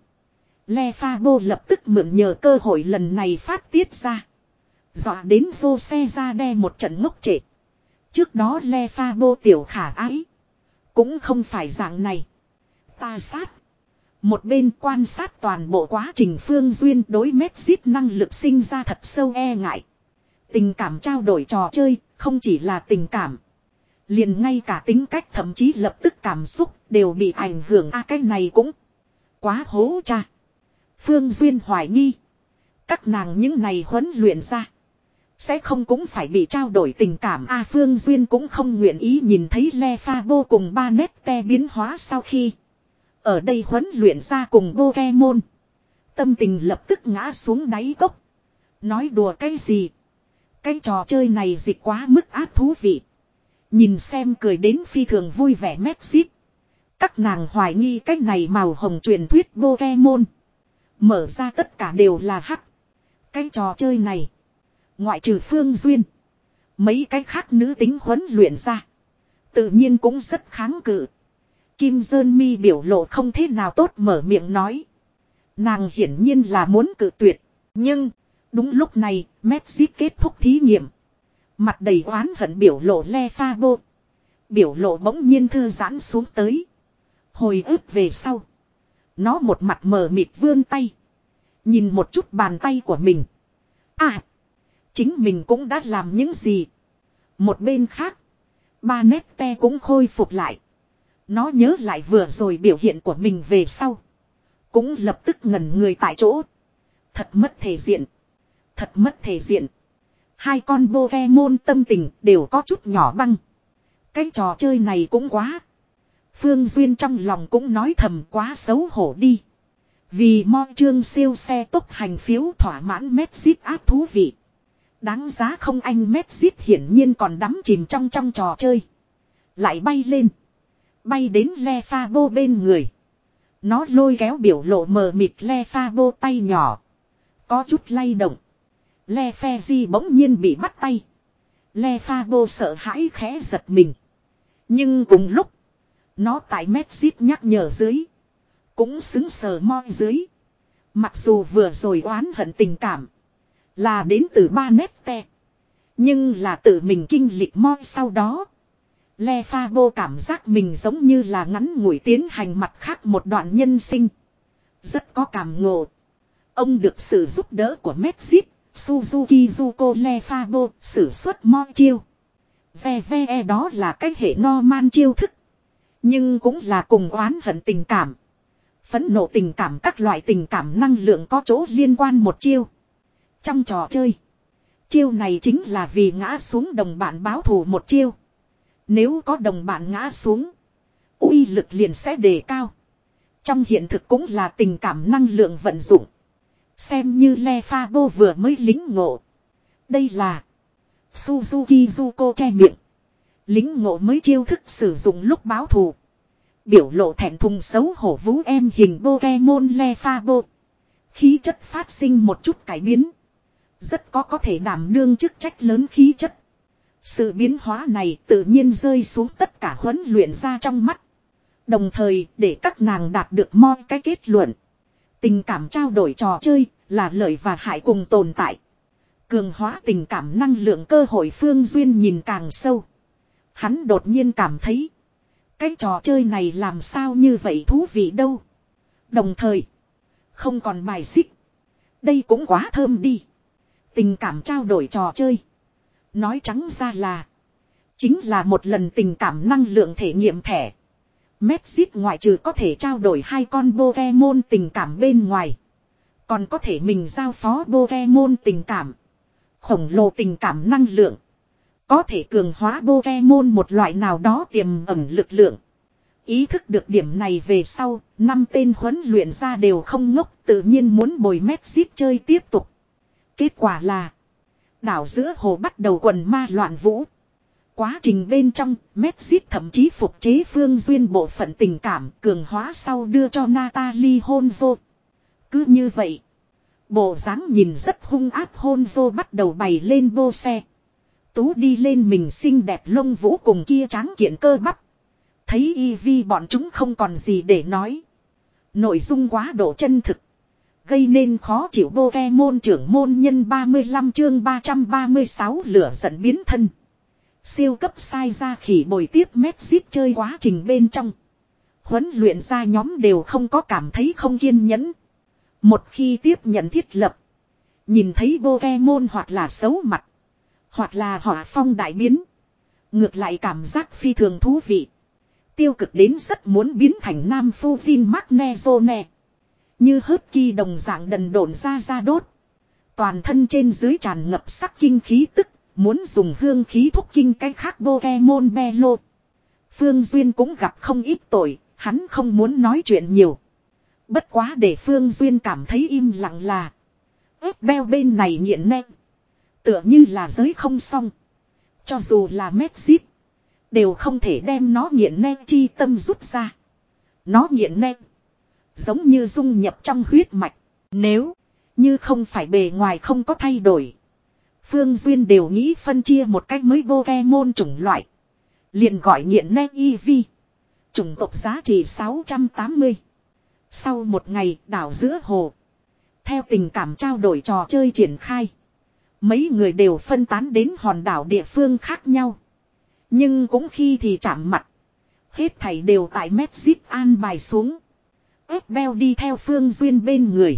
Lefabo lập tức mượn nhờ cơ hội lần này phát tiết ra. Dọa đến Josezade một trận ngốc trệ. Trước đó Lefabo tiểu khả ái. Cũng không phải dạng này. Ta sát. Một bên quan sát toàn bộ quá trình Phương Duyên đối Messi năng lực sinh ra thật sâu e ngại. Tình cảm trao đổi trò chơi, không chỉ là tình cảm. Liền ngay cả tính cách thậm chí lập tức cảm xúc đều bị ảnh hưởng. A à, cái này cũng quá hố cha. Phương Duyên hoài nghi. Các nàng những này huấn luyện ra. Sẽ không cũng phải bị trao đổi tình cảm. A à, Phương Duyên cũng không nguyện ý nhìn thấy Lefabo cùng Banete biến hóa sau khi. Ở đây huấn luyện ra cùng Pokemon. Tâm tình lập tức ngã xuống đáy cốc. Nói đùa cái gì. Cái trò chơi này dịch quá mức ác thú vị. Nhìn xem cười đến phi thường vui vẻ Messi. Các nàng hoài nghi cái này màu hồng truyền thuyết Pokemon. Mở ra tất cả đều là hắc. Cái trò chơi này. Ngoại trừ Phương Duyên. Mấy cái khác nữ tính huấn luyện ra. Tự nhiên cũng rất kháng cự. Kim Dơn Mi biểu lộ không thế nào tốt mở miệng nói. Nàng hiển nhiên là muốn cự tuyệt. Nhưng, đúng lúc này, Messi kết thúc thí nghiệm. Mặt đầy oán hận biểu lộ Lefabo. Biểu lộ bỗng nhiên thư giãn xuống tới. Hồi ức về sau. Nó một mặt mờ mịt vươn tay. Nhìn một chút bàn tay của mình. À, chính mình cũng đã làm những gì. Một bên khác, Banete cũng khôi phục lại. Nó nhớ lại vừa rồi biểu hiện của mình về sau. Cũng lập tức ngẩn người tại chỗ. Thật mất thể diện. Thật mất thể diện. Hai con Pokemon tâm tình đều có chút nhỏ băng. Cái trò chơi này cũng quá. Phương Duyên trong lòng cũng nói thầm quá xấu hổ đi. Vì mo chương siêu xe tốc hành phiếu thỏa mãn Messi áp thú vị. Đáng giá không anh Messi hiển nhiên còn đắm chìm trong trong trò chơi. Lại bay lên. Bay đến Lefabo bên người. Nó lôi kéo biểu lộ mờ mịt Lefabo tay nhỏ. Có chút lay động. Lefezi bỗng nhiên bị bắt tay. Lefabo sợ hãi khẽ giật mình. Nhưng cùng lúc. Nó tại Messi nhắc nhở dưới. Cũng xứng sờ moi dưới. Mặc dù vừa rồi oán hận tình cảm. Là đến từ Banete. Nhưng là tự mình kinh lịch moi sau đó. Lefabo cảm giác mình giống như là ngắn ngủi tiến hành mặt khác một đoạn nhân sinh. Rất có cảm ngộ. Ông được sự giúp đỡ của Messi, Suzuki Zuko Lefabo sử xuất mo chiêu. Ve ve đó là cái hệ Norman chiêu thức. Nhưng cũng là cùng oán hận tình cảm. Phẫn nộ tình cảm các loại tình cảm năng lượng có chỗ liên quan một chiêu. Trong trò chơi. Chiêu này chính là vì ngã xuống đồng bạn báo thù một chiêu. Nếu có đồng bạn ngã xuống. Uy lực liền sẽ đề cao. Trong hiện thực cũng là tình cảm năng lượng vận dụng. Xem như Lefabo vừa mới lính ngộ. Đây là Suzuki Zuko che miệng. Lính ngộ mới chiêu thức sử dụng lúc báo thù. Biểu lộ thẹn thùng xấu hổ vú em hình Pokemon Lefabo. Khí chất phát sinh một chút cải biến. Rất có có thể đảm đương chức trách lớn khí chất. Sự biến hóa này tự nhiên rơi xuống tất cả huấn luyện ra trong mắt. Đồng thời để các nàng đạt được mọi cái kết luận. Tình cảm trao đổi trò chơi là lợi và hại cùng tồn tại. Cường hóa tình cảm năng lượng cơ hội Phương Duyên nhìn càng sâu. Hắn đột nhiên cảm thấy. Cái trò chơi này làm sao như vậy thú vị đâu. Đồng thời. Không còn bài xích. Đây cũng quá thơm đi. Tình cảm trao đổi trò chơi. Nói trắng ra là. Chính là một lần tình cảm năng lượng thể nghiệm thẻ. Medjit ngoại trừ có thể trao đổi hai con Pokemon tình cảm bên ngoài. Còn có thể mình giao phó Pokemon tình cảm. Khổng lồ tình cảm năng lượng. Có thể cường hóa Pokemon một loại nào đó tiềm ẩn lực lượng. Ý thức được điểm này về sau, năm tên huấn luyện ra đều không ngốc, tự nhiên muốn bồi Medjit chơi tiếp tục. Kết quả là, đảo giữa hồ bắt đầu quần ma loạn vũ. Quá trình bên trong, Medjit thậm chí phục chế Phương Duyên bộ phận tình cảm cường hóa sau đưa cho Natalie Honzo. Cứ như vậy, bộ dáng nhìn rất hung ác Honzo bắt đầu bày lên bô xe. Tú đi lên mình xinh đẹp lông vũ cùng kia tráng kiện cơ bắp. Thấy Eevee bọn chúng không còn gì để nói. Nội dung quá độ chân thực. Gây nên khó chịu Pokemon trưởng môn nhân ba mươi lăm chương ba trăm ba mươi sáu lửa giận biến thân. Siêu cấp sai ra khỉ bồi tiếp Medjit chơi quá trình bên trong. Huấn luyện ra nhóm đều không có cảm thấy không kiên nhẫn. Một khi tiếp nhận thiết lập. Nhìn thấy Pokemon hoặc là xấu mặt. Hoặc là hỏa phong đại biến. Ngược lại cảm giác phi thường thú vị. Tiêu cực đến rất muốn biến thành nam Fujin Magnezone. Như hớt kỳ đồng dạng đần độn ra ra đốt. Toàn thân trên dưới tràn ngập sắc kinh khí tức. Muốn dùng hương khí thúc kinh cái khác Pokemon Belo. Phương Duyên cũng gặp không ít tội. Hắn không muốn nói chuyện nhiều. Bất quá để Phương Duyên cảm thấy im lặng là. ớt beo bên này nghiện nét. Tựa như là giới không xong. Cho dù là Medjit. Đều không thể đem nó nghiện nét chi tâm rút ra. Nó nghiện nét. Giống như dung nhập trong huyết mạch. Nếu như không phải bề ngoài không có thay đổi. Phương Duyên đều nghĩ phân chia một cách mới Pokemon chủng loại. Liền gọi nghiện nét Eevee. Chủng tộc giá trị sáu trăm tám mươi. Sau một ngày đảo giữa hồ. Theo tình cảm trao đổi trò chơi triển khai. Mấy người đều phân tán đến hòn đảo địa phương khác nhau. Nhưng cũng khi thì chạm mặt. Hết thảy đều tại Medjit an bài xuống. ớt beo đi theo Phương Duyên bên người.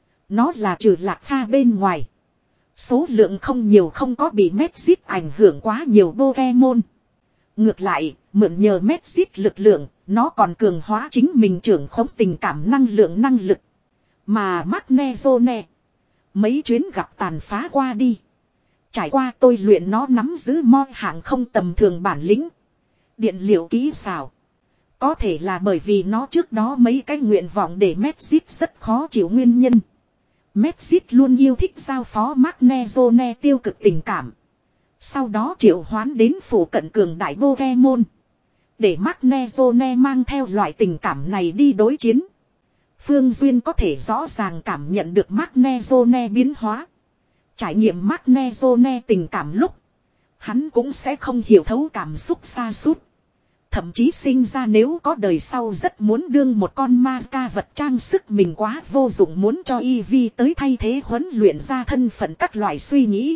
Nó là trừ Lạc Kha bên ngoài. Số lượng không nhiều không có bị Medjit ảnh hưởng quá nhiều Pokemon. Ngược lại, mượn nhờ Medjit lực lượng, nó còn cường hóa chính mình trưởng khống tình cảm năng lượng năng lực. Mà Magnezone, mấy chuyến gặp tàn phá qua đi. Trải qua tôi luyện nó nắm giữ moi hạng không tầm thường bản lĩnh. Điện liệu kỹ xảo. Có thể là bởi vì nó trước đó mấy cái nguyện vọng để Medjit rất khó chịu nguyên nhân. Medjit luôn yêu thích giao phó Magnezone tiêu cực tình cảm. Sau đó triệu hoán đến phủ cận cường đại Pokemon. Để Magnezone mang theo loại tình cảm này đi đối chiến. Phương Duyên có thể rõ ràng cảm nhận được Magnezone biến hóa. Trải nghiệm Magnezone tình cảm lúc. Hắn cũng sẽ không hiểu thấu cảm xúc xa sút Thậm chí sinh ra nếu có đời sau rất muốn đương một con ma ca vật trang sức mình quá vô dụng muốn cho Eevee tới thay thế huấn luyện ra thân phận các loại suy nghĩ.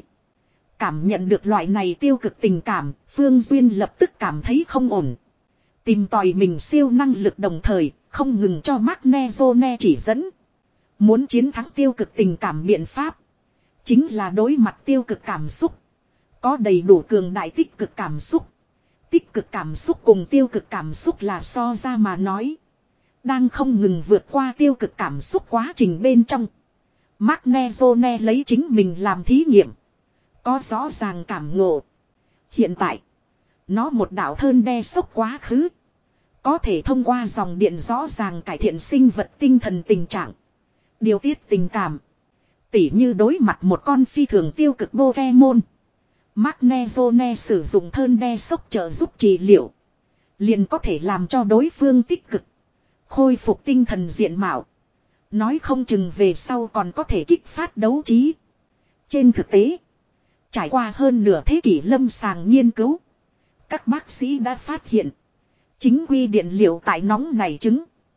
Cảm nhận được loại này tiêu cực tình cảm, Phương Duyên lập tức cảm thấy không ổn. Tìm tòi mình siêu năng lực đồng thời, không ngừng cho Magnezone chỉ dẫn. Muốn chiến thắng tiêu cực tình cảm biện pháp. Chính là đối mặt tiêu cực cảm xúc. Có đầy đủ cường đại tích cực cảm xúc. Tích cực cảm xúc cùng tiêu cực cảm xúc là so ra mà nói. Đang không ngừng vượt qua tiêu cực cảm xúc quá trình bên trong. Magnezone lấy chính mình làm thí nghiệm. Có rõ ràng cảm ngộ. Hiện tại, nó một đạo thơn đe sốc quá khứ. Có thể thông qua dòng điện rõ ràng cải thiện sinh vật tinh thần tình trạng. Điều tiết tình cảm. Tỉ như đối mặt một con phi thường tiêu cực Pokemon. Magnezone sử dụng thơn đe sốc trợ giúp trị liệu. Liền có thể làm cho đối phương tích cực. Khôi phục tinh thần diện mạo. Nói không chừng về sau còn có thể kích phát đấu trí. Trên thực tế, trải qua hơn nửa thế kỷ lâm sàng nghiên cứu. Các bác sĩ đã phát hiện. Chính quy điện liệu tại nóng này chứng.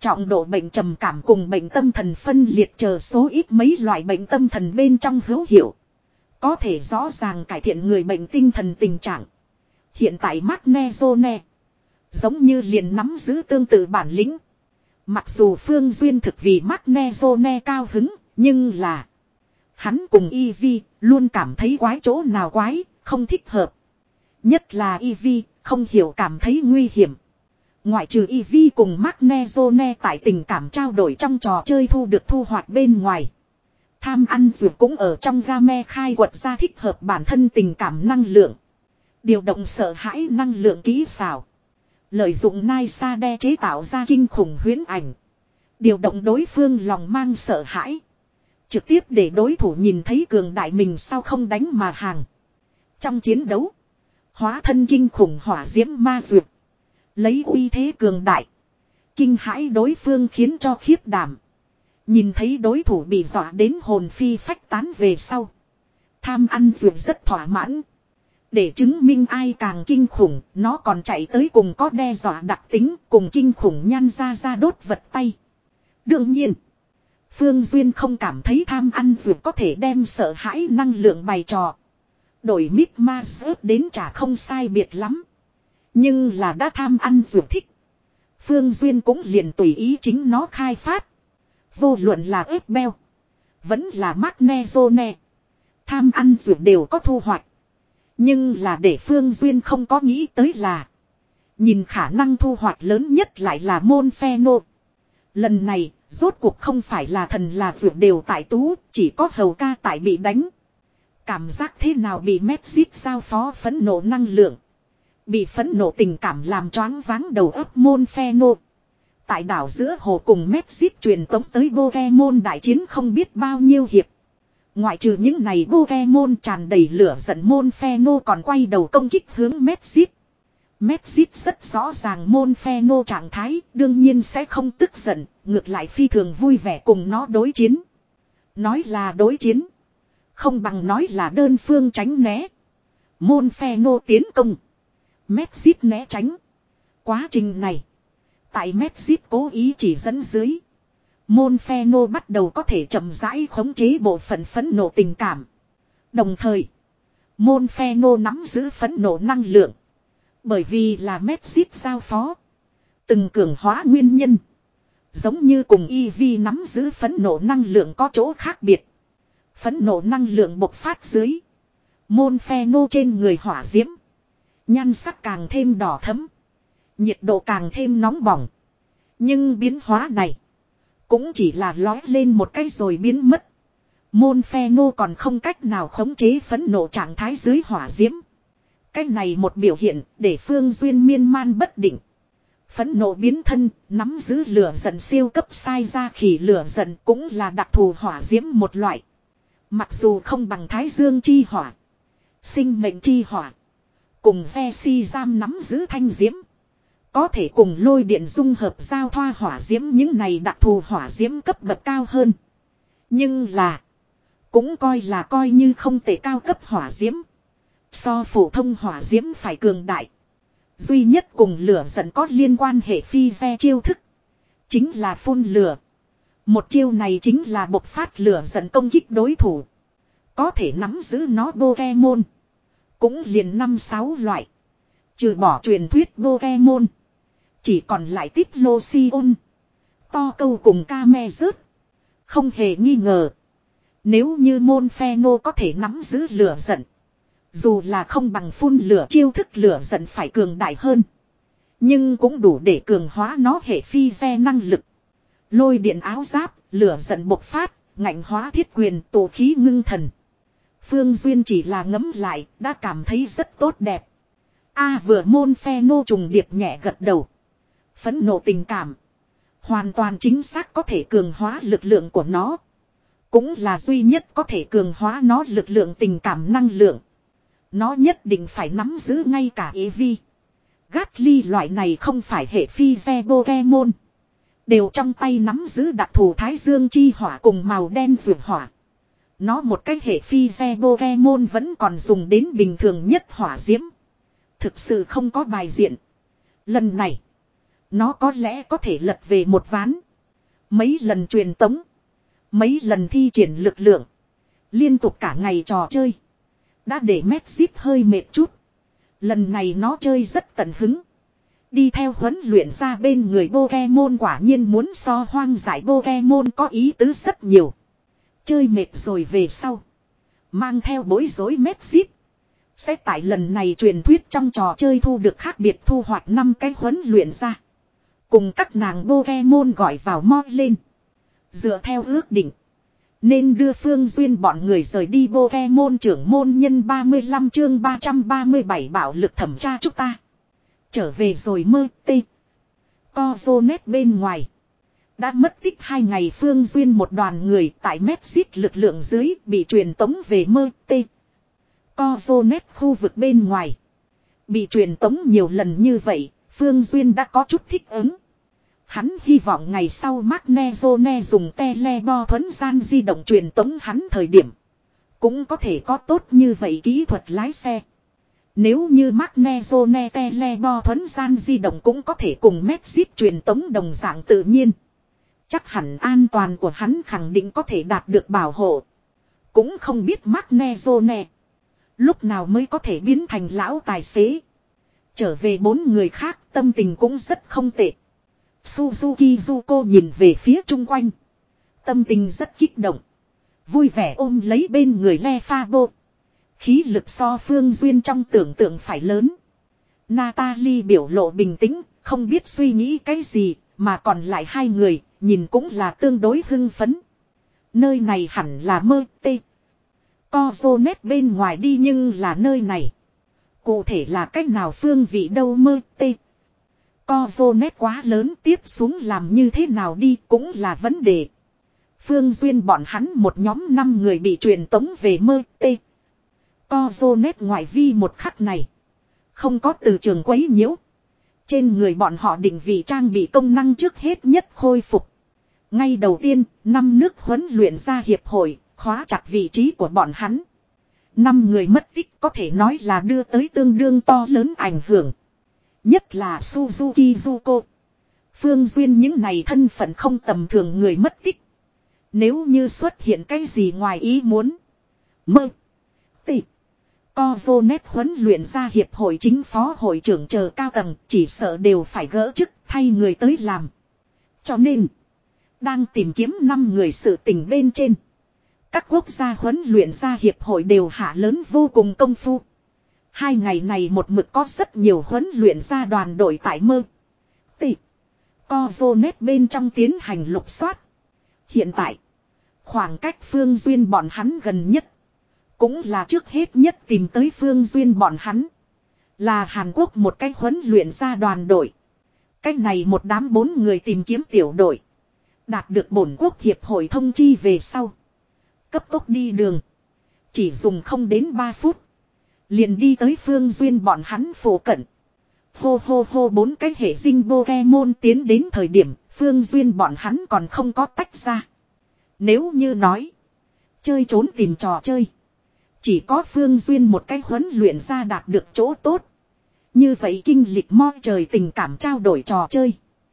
Trọng độ bệnh trầm cảm cùng bệnh tâm thần phân liệt chờ số ít mấy loại bệnh tâm thần bên trong hữu hiệu. Có thể rõ ràng cải thiện người bệnh tinh thần tình trạng. Hiện tại Magnezone giống như liền nắm giữ tương tự bản lĩnh. Mặc dù Phương Duyên thực vì Magnezone cao hứng, nhưng là hắn cùng Ivy luôn cảm thấy quái chỗ nào quái, không thích hợp. Nhất là Ivy không hiểu cảm thấy nguy hiểm. Ngoại trừ Ivy cùng Magnezone tại tình cảm trao đổi trong trò chơi thu được thu hoạch bên ngoài. Tham ăn dù cũng ở trong game khai quật ra thích hợp bản thân tình cảm năng lượng. Điều động sợ hãi năng lượng kỹ xảo. Lợi dụng Nai Sa đe chế tạo ra kinh khủng huyễn ảnh. Điều động đối phương lòng mang sợ hãi. Trực tiếp để đối thủ nhìn thấy cường đại mình sao không đánh mà hàng. Trong chiến đấu, hóa thân kinh khủng hỏa diễm ma dược. Lấy uy thế cường đại. Kinh hãi đối phương khiến cho khiếp đảm. Nhìn thấy đối thủ bị dọa đến hồn phi phách tán về sau. Tham ăn dược rất thỏa mãn. Để chứng minh ai càng kinh khủng, nó còn chạy tới cùng có đe dọa đặc tính, cùng kinh khủng nhăn ra ra đốt vật tay. Đương nhiên, Phương Duyên không cảm thấy tham ăn dược có thể đem sợ hãi năng lượng bày trò. Đổi mít ma rớt đến chả không sai biệt lắm. Nhưng là đã tham ăn dược thích. Phương Duyên cũng liền tùy ý chính nó khai phát. Vô luận là ép beo, vẫn là Magnezone. Tham ăn dược đều có thu hoạch. Nhưng là để Phương Duyên không có nghĩ tới là. Nhìn khả năng thu hoạch lớn nhất lại là môn pheno. Lần này, rốt cuộc không phải là thần là dược đều tại tú, chỉ có hầu ca tại bị đánh. Cảm giác thế nào bị Mexit giao phó phẫn nộ năng lượng. Bị phẫn nộ tình cảm làm choáng váng đầu óc môn pheno. Tại đảo giữa hồ cùng Mexit truyền tống tới Pokemon đại chiến không biết bao nhiêu hiệp. Ngoại trừ những này Pokemon tràn đầy lửa giận môn pheno còn quay đầu công kích hướng Mexit. Mexit rất rõ ràng môn pheno trạng thái, đương nhiên sẽ không tức giận, ngược lại phi thường vui vẻ cùng nó đối chiến. Nói là đối chiến, không bằng nói là đơn phương tránh né. Môn pheno tiến công, Mexit né tránh. Quá trình này, tại Mexit cố ý chỉ dẫn dưới, môn pheno bắt đầu có thể chậm rãi khống chế bộ phận phẫn nộ tình cảm. Đồng thời, môn pheno nắm giữ phẫn nộ năng lượng. Bởi vì là Mexit giao phó. Từng cường hóa nguyên nhân. Giống như cùng Eevee nắm giữ phẫn nộ năng lượng có chỗ khác biệt. Phẫn nộ năng lượng bộc phát dưới. Môn pheno trên người hỏa diễm. Nhan sắc càng thêm đỏ thẫm. Nhiệt độ càng thêm nóng bỏng. Nhưng biến hóa này. Cũng chỉ là lói lên một cái rồi biến mất. Môn pheno còn không cách nào khống chế phẫn nộ trạng thái dưới hỏa diễm. Cái này một biểu hiện để Phương Duyên miên man bất định. Phẫn nộ biến thân, nắm giữ lửa giận siêu cấp sai ra khỉ lửa giận cũng là đặc thù hỏa diễm một loại. Mặc dù không bằng Thái Dương chi hỏa, sinh mệnh chi hỏa, cùng ve si giam nắm giữ thanh diễm. Có thể cùng lôi điện dung hợp giao thoa hỏa diễm những này đặc thù hỏa diễm cấp bậc cao hơn. Nhưng là, cũng coi là coi như không thể cao cấp hỏa diễm. So phổ thông hỏa diễm phải cường đại. Duy nhất cùng lửa giận có liên quan hệ phi ve chiêu thức. Chính là phun lửa. Một chiêu này chính là bộc phát lửa giận công kích đối thủ. Có thể nắm giữ nó Pokemon. Cũng liền năm sáu loại. Trừ bỏ truyền thuyết Pokemon. Chỉ còn lại Typhlosion. To câu cùng Kame rớt. Không hề nghi ngờ. Nếu như môn pheno có thể nắm giữ lửa giận. Dù là không bằng phun lửa chiêu thức lửa giận phải cường đại hơn. Nhưng cũng đủ để cường hóa nó hệ phi ve năng lực. Lôi điện áo giáp, lửa giận bộc phát, ngạnh hóa thiết quyền, tổ khí ngưng thần. Phương Duyên chỉ là ngấm lại, đã cảm thấy rất tốt đẹp. A vừa môn pheno trùng điệp nhẹ gật đầu. Phẫn nộ tình cảm. Hoàn toàn chính xác có thể cường hóa lực lượng của nó. Cũng là duy nhất có thể cường hóa nó lực lượng tình cảm năng lượng. Nó nhất định phải nắm giữ ngay cả Eevee. Gatly loại này không phải hệ phi ve Pokemon. Đều trong tay nắm giữ đặc thù Thái Dương chi hỏa cùng màu đen dược hỏa. Nó một cái hệ phi ve Pokemon vẫn còn dùng đến bình thường nhất hỏa diễm. Thực sự không có bài diện. Lần này, Nó có lẽ có thể lật về một ván. Mấy lần truyền tống. Mấy lần thi triển lực lượng. Liên tục cả ngày trò chơi. Đã để Messi hơi mệt chút. Lần này nó chơi rất tận hứng. Đi theo huấn luyện ra bên người Pokemon quả nhiên muốn so hoang dại Pokemon có ý tứ rất nhiều. Chơi mệt rồi về sau. Mang theo bối rối Messi. Sẽ tại lần này truyền thuyết trong trò chơi thu được khác biệt thu hoạch năm cái huấn luyện ra. Cùng các nàng Pokemon gọi vào moi lên. Dựa theo ước định. Nên đưa Phương Duyên bọn người rời đi Pokemon trưởng môn nhân ba mươi lăm chương ba trăm ba mươi bảy bạo lực thẩm tra chúng ta. Trở về rồi mơ tê. Cozonet bên ngoài. Đã mất tích hai ngày Phương Duyên một đoàn người tại Mexit lực lượng dưới bị truyền tống về mơ tê. Cozonet khu vực bên ngoài. Bị truyền tống nhiều lần như vậy, Phương Duyên đã có chút thích ứng. Hắn hy vọng ngày sau Magnezone dùng telebo thuấn gian di động truyền tống hắn thời điểm. Cũng có thể có tốt như vậy kỹ thuật lái xe. Nếu như Magnezone telebo thuấn gian di động cũng có thể cùng Mexit truyền tống đồng dạng tự nhiên. Chắc hẳn an toàn của hắn khẳng định có thể đạt được bảo hộ. Cũng không biết Magnezone lúc nào mới có thể biến thành lão tài xế. Trở về bốn người khác tâm tình cũng rất không tệ. Suzuki Zuko nhìn về phía chung quanh. Tâm tình rất kích động. Vui vẻ ôm lấy bên người Le Fabo. Khí lực so Phương Duyên trong tưởng tượng phải lớn. Natalie biểu lộ bình tĩnh, không biết suy nghĩ cái gì, mà còn lại hai người, nhìn cũng là tương đối hưng phấn. Nơi này hẳn là mơ tê. Cozonet bên ngoài đi nhưng là nơi này. Cụ thể là cách nào phương vị đâu mơ tê. Cozonet quá lớn tiếp xuống làm như thế nào đi cũng là vấn đề. Phương Duyên bọn hắn một nhóm năm người bị truyền tống về mơ tê. Cozonet ngoại vi một khắc này. Không có từ trường quấy nhiễu. Trên người bọn họ định vị trang bị công năng trước hết nhất khôi phục. Ngay đầu tiên, năm nước huấn luyện ra hiệp hội, khóa chặt vị trí của bọn hắn. Năm người mất tích có thể nói là đưa tới tương đương to lớn ảnh hưởng. Nhất là Suzuki Zuko. Phương Duyên những này thân phận không tầm thường người mất tích. Nếu như xuất hiện cái gì ngoài ý muốn. Mơ. Tị. Cozonet huấn luyện ra hiệp hội chính phó hội trưởng chờ cao tầng chỉ sợ đều phải gỡ chức thay người tới làm. Cho nên. Đang tìm kiếm năm người sự tình bên trên. Các quốc gia huấn luyện ra hiệp hội đều hạ lớn vô cùng công phu. Hai ngày này một mực có rất nhiều huấn luyện ra đoàn đội tại mơ. Tị. Cozonet bên trong tiến hành lục soát. Hiện tại. Khoảng cách Phương Duyên bọn hắn gần nhất. Cũng là trước hết nhất tìm tới Phương Duyên bọn hắn. Là Hàn Quốc một cái huấn luyện ra đoàn đội. Cách này một đám bốn người tìm kiếm tiểu đội. Đạt được bổn quốc hiệp hội thông chi về sau. Cấp tốc đi đường. Chỉ dùng không đến ba phút. Liền đi tới Phương Duyên bọn hắn phổ cận. Hô hô hô bốn cái hệ dinh Pokemon tiến đến thời điểm Phương Duyên bọn hắn còn không có tách ra. Nếu như nói. Chơi trốn tìm trò chơi. Chỉ có Phương Duyên một cái huấn luyện ra đạt được chỗ tốt. Như vậy kinh lịch moi trời tình cảm trao đổi trò chơi.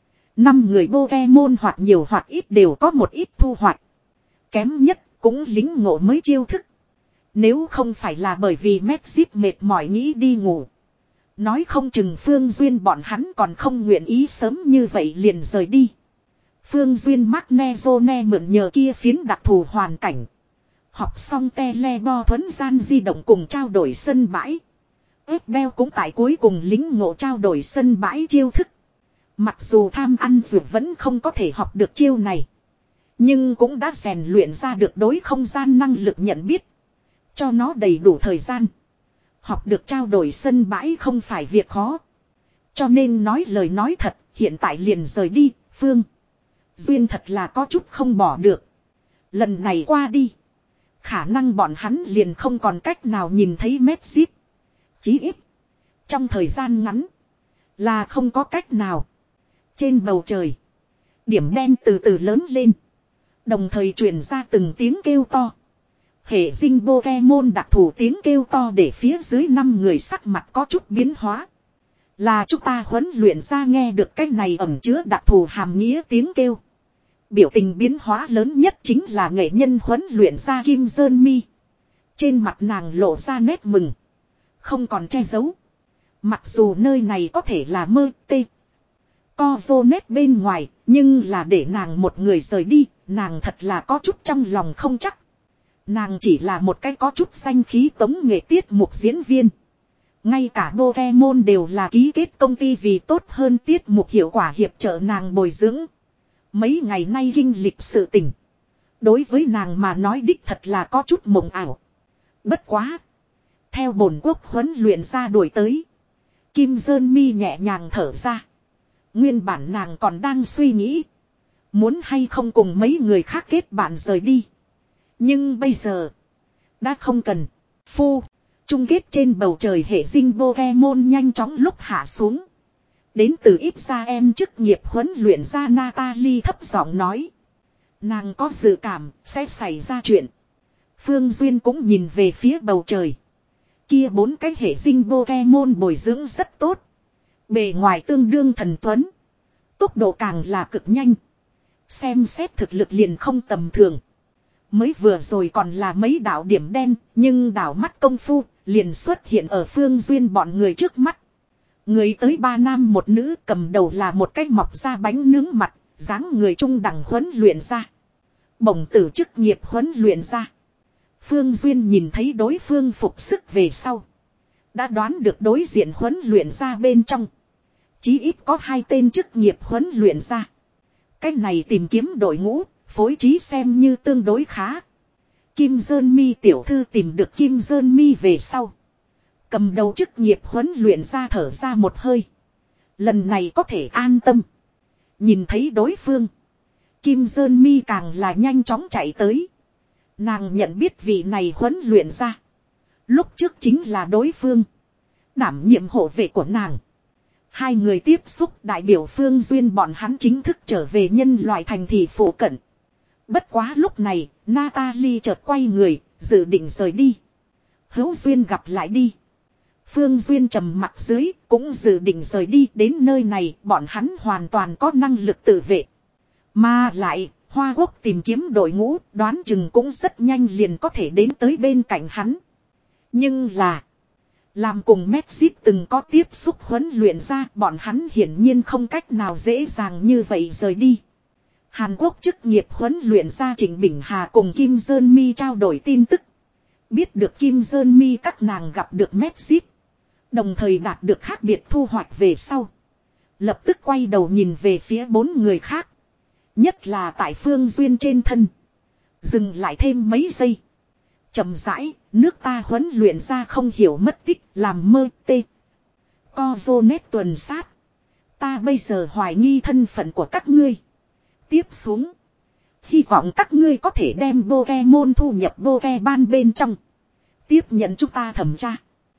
Năm người Pokemon hoặc nhiều hoặc ít đều có một ít thu hoạch. Kém nhất cũng lính ngộ mới chiêu thức. Nếu không phải là bởi vì Mexit mệt mỏi nghĩ đi ngủ. Nói không chừng Phương Duyên bọn hắn còn không nguyện ý sớm như vậy liền rời đi. Phương Duyên Magnezone mượn nhờ kia phiến đặc thù hoàn cảnh. Học xong telebo thuấn gian di động cùng trao đổi sân bãi. Ếp beo cũng tại cuối cùng lính ngộ trao đổi sân bãi chiêu thức. Mặc dù tham ăn dược vẫn không có thể học được chiêu này. Nhưng cũng đã rèn luyện ra được đối không gian năng lực nhận biết. Cho nó đầy đủ thời gian. Học được trao đổi sân bãi không phải việc khó. Cho nên nói lời nói thật, hiện tại liền rời đi, Phương Duyên thật là có chút không bỏ được. Lần này qua đi. Khả năng bọn hắn liền không còn cách nào nhìn thấy Mexit. Chí ít. Trong thời gian ngắn. Là không có cách nào. Trên bầu trời. Điểm đen từ từ lớn lên. Đồng thời truyền ra từng tiếng kêu to. Hệ dinh Pokemon đặc thù tiếng kêu to để phía dưới năm người sắc mặt có chút biến hóa. Là chúng ta huấn luyện ra nghe được cái này ẩn chứa đặc thù hàm nghĩa tiếng kêu. Biểu tình biến hóa lớn nhất chính là nghệ nhân huấn luyện ra Kim Dơn Mi. Trên mặt nàng lộ ra nét mừng. Không còn che giấu. Mặc dù nơi này có thể là mơ tê. Co vô nét bên ngoài. Nhưng là để nàng một người rời đi. Nàng thật là có chút trong lòng không chắc. Nàng chỉ là một cái có chút danh khí tống nghệ tiết mục diễn viên. Ngay cả Pokemon đều là ký kết công ty vì tốt hơn tiết mục hiệu quả hiệp trợ nàng bồi dưỡng. Mấy ngày nay kinh lịch sự tình. Đối với nàng mà nói đích thật là có chút mộng ảo. Bất quá. Theo bổn quốc huấn luyện ra đuổi tới. Kim Dơn Mi nhẹ nhàng thở ra. Nguyên bản nàng còn đang suy nghĩ. Muốn hay không cùng mấy người khác kết bạn rời đi. Nhưng bây giờ. Đã không cần. Phu. Chung kết trên bầu trời hệ dinh Pokemon nhanh chóng lúc hạ xuống. Đến từ ít ra em chức nghiệp huấn luyện ra Natalie thấp giọng nói. Nàng có dự cảm sẽ xảy ra chuyện. Phương Duyên cũng nhìn về phía bầu trời. Kia bốn cái hệ dinh Pokemon bồi dưỡng rất tốt. Bề ngoài tương đương thần tuấn. Tốc độ càng là cực nhanh. Xem xét thực lực liền không tầm thường. Mới vừa rồi còn là mấy đạo điểm đen. Nhưng đảo mắt công phu liền xuất hiện ở Phương Duyên bọn người trước mắt. Người tới ba nam một nữ, cầm đầu là một cái mọc ra bánh nướng mặt, dáng người trung đẳng huấn luyện ra. Bổng tử chức nghiệp huấn luyện ra. Phương Duyên nhìn thấy đối phương phục sức về sau. Đã đoán được đối diện huấn luyện ra bên trong. Chí ít có hai tên chức nghiệp huấn luyện ra. Cái này tìm kiếm đội ngũ, phối trí xem như tương đối khá. Kim Dơn Mi tiểu thư tìm được Kim Dơn Mi về sau. Cầm đầu chức nghiệp huấn luyện ra thở ra một hơi. Lần này có thể an tâm. Nhìn thấy đối phương. Kim Dơn Mi càng là nhanh chóng chạy tới. Nàng nhận biết vị này huấn luyện ra. Lúc trước chính là đối phương. Đảm nhiệm hộ vệ của nàng. Hai người tiếp xúc đại biểu Phương Duyên bọn hắn chính thức trở về nhân loại thành thị phủ cận. Bất quá lúc này, Natalie chợt quay người, dự định rời đi. Hữu Duyên gặp lại đi. Phương Duyên trầm mặt dưới, cũng dự định rời đi đến nơi này, bọn hắn hoàn toàn có năng lực tự vệ. Mà lại, Hoa Quốc tìm kiếm đội ngũ, đoán chừng cũng rất nhanh liền có thể đến tới bên cạnh hắn. Nhưng là, làm cùng Messi từng có tiếp xúc huấn luyện ra, bọn hắn hiển nhiên không cách nào dễ dàng như vậy rời đi. Hàn Quốc chức nghiệp huấn luyện ra Trịnh Bình Hà cùng Kim Dơn Mi trao đổi tin tức. Biết được Kim Dơn Mi các nàng gặp được Messi. Đồng thời đạt được khác biệt thu hoạch về sau. Lập tức quay đầu nhìn về phía bốn người khác. Nhất là tại Phương Duyên trên thân. Dừng lại thêm mấy giây. Chậm rãi, nước ta huấn luyện ra không hiểu mất tích, làm mơ tê. Co vô nét tuần sát. Ta bây giờ hoài nghi thân phận của các ngươi. Tiếp xuống. Hy vọng các ngươi có thể đem Pokemon thu nhập Pokeban bên trong. Tiếp nhận chúng ta thẩm tra.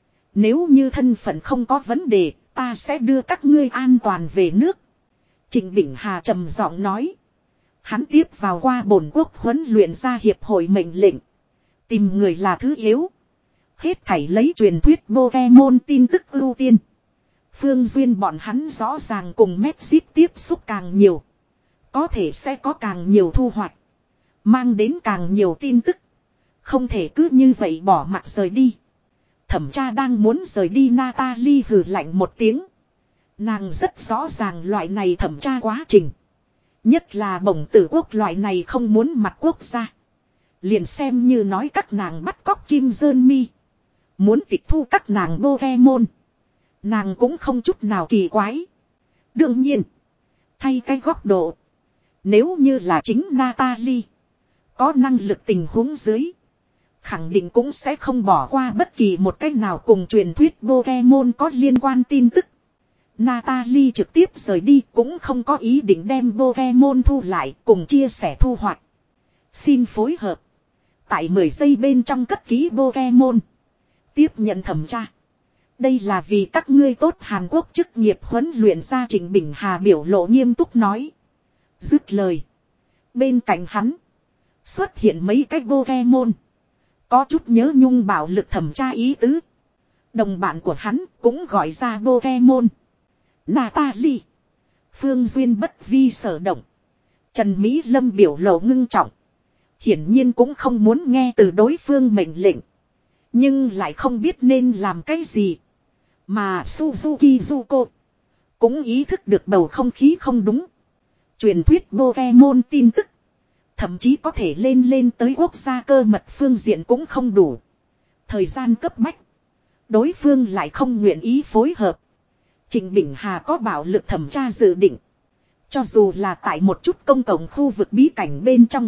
Nếu như thân phận không có vấn đề, ta sẽ đưa các ngươi an toàn về nước. Trịnh Bình Hà trầm giọng nói. Hắn tiếp vào qua bổn quốc huấn luyện ra hiệp hội mệnh lệnh. Tìm người là thứ yếu. Hết thảy lấy truyền thuyết Pokemon tin tức ưu tiên. Phương Duyên bọn hắn rõ ràng cùng Messi tiếp xúc càng nhiều. Có thể sẽ có càng nhiều thu hoạch. Mang đến càng nhiều tin tức. Không thể cứ như vậy bỏ mặc rời đi. Thẩm tra đang muốn rời đi, Natalie hừ lạnh một tiếng. Nàng rất rõ ràng loại này thẩm tra quá trình. Nhất là bổng tử quốc loại này không muốn mặt quốc gia. Liền xem như nói các nàng bắt cóc Kim Dơn Mi. Muốn tịch thu các nàng Pokemon. Nàng cũng không chút nào kỳ quái. Đương nhiên. Thay cái góc độ. Nếu như là chính Natalie. Có năng lực tình huống dưới. Khẳng định cũng sẽ không bỏ qua bất kỳ một cách nào cùng truyền thuyết Pokemon có liên quan tin tức. Natalie trực tiếp rời đi cũng không có ý định đem Pokemon thu lại cùng chia sẻ thu hoạch. Xin phối hợp. Tại mười giây bên trong cất ký Pokemon. Tiếp nhận thẩm tra. Đây là vì các ngươi tốt. Hàn Quốc chức nghiệp huấn luyện ra Trịnh Bình Hà biểu lộ nghiêm túc nói. Dứt lời. Bên cạnh hắn. Xuất hiện mấy cái Pokemon. Có chút nhớ nhung bạo lực thẩm tra ý tứ. Đồng bạn của hắn cũng gọi ra Pokemon. Natalie. Phương Duyên bất vi sở động. Trần Mỹ Lâm biểu lộ ngưng trọng. Hiển nhiên cũng không muốn nghe từ đối phương mệnh lệnh. Nhưng lại không biết nên làm cái gì. Mà Suzuki Zuko cũng ý thức được bầu không khí không đúng. Truyền thuyết Pokemon tin tức. Thậm chí có thể lên lên tới quốc gia cơ mật phương diện cũng không đủ. Thời gian cấp bách. Đối phương lại không nguyện ý phối hợp. Trịnh Bình Hà có bạo lực thẩm tra dự định. Cho dù là tại một chút công cộng khu vực bí cảnh bên trong.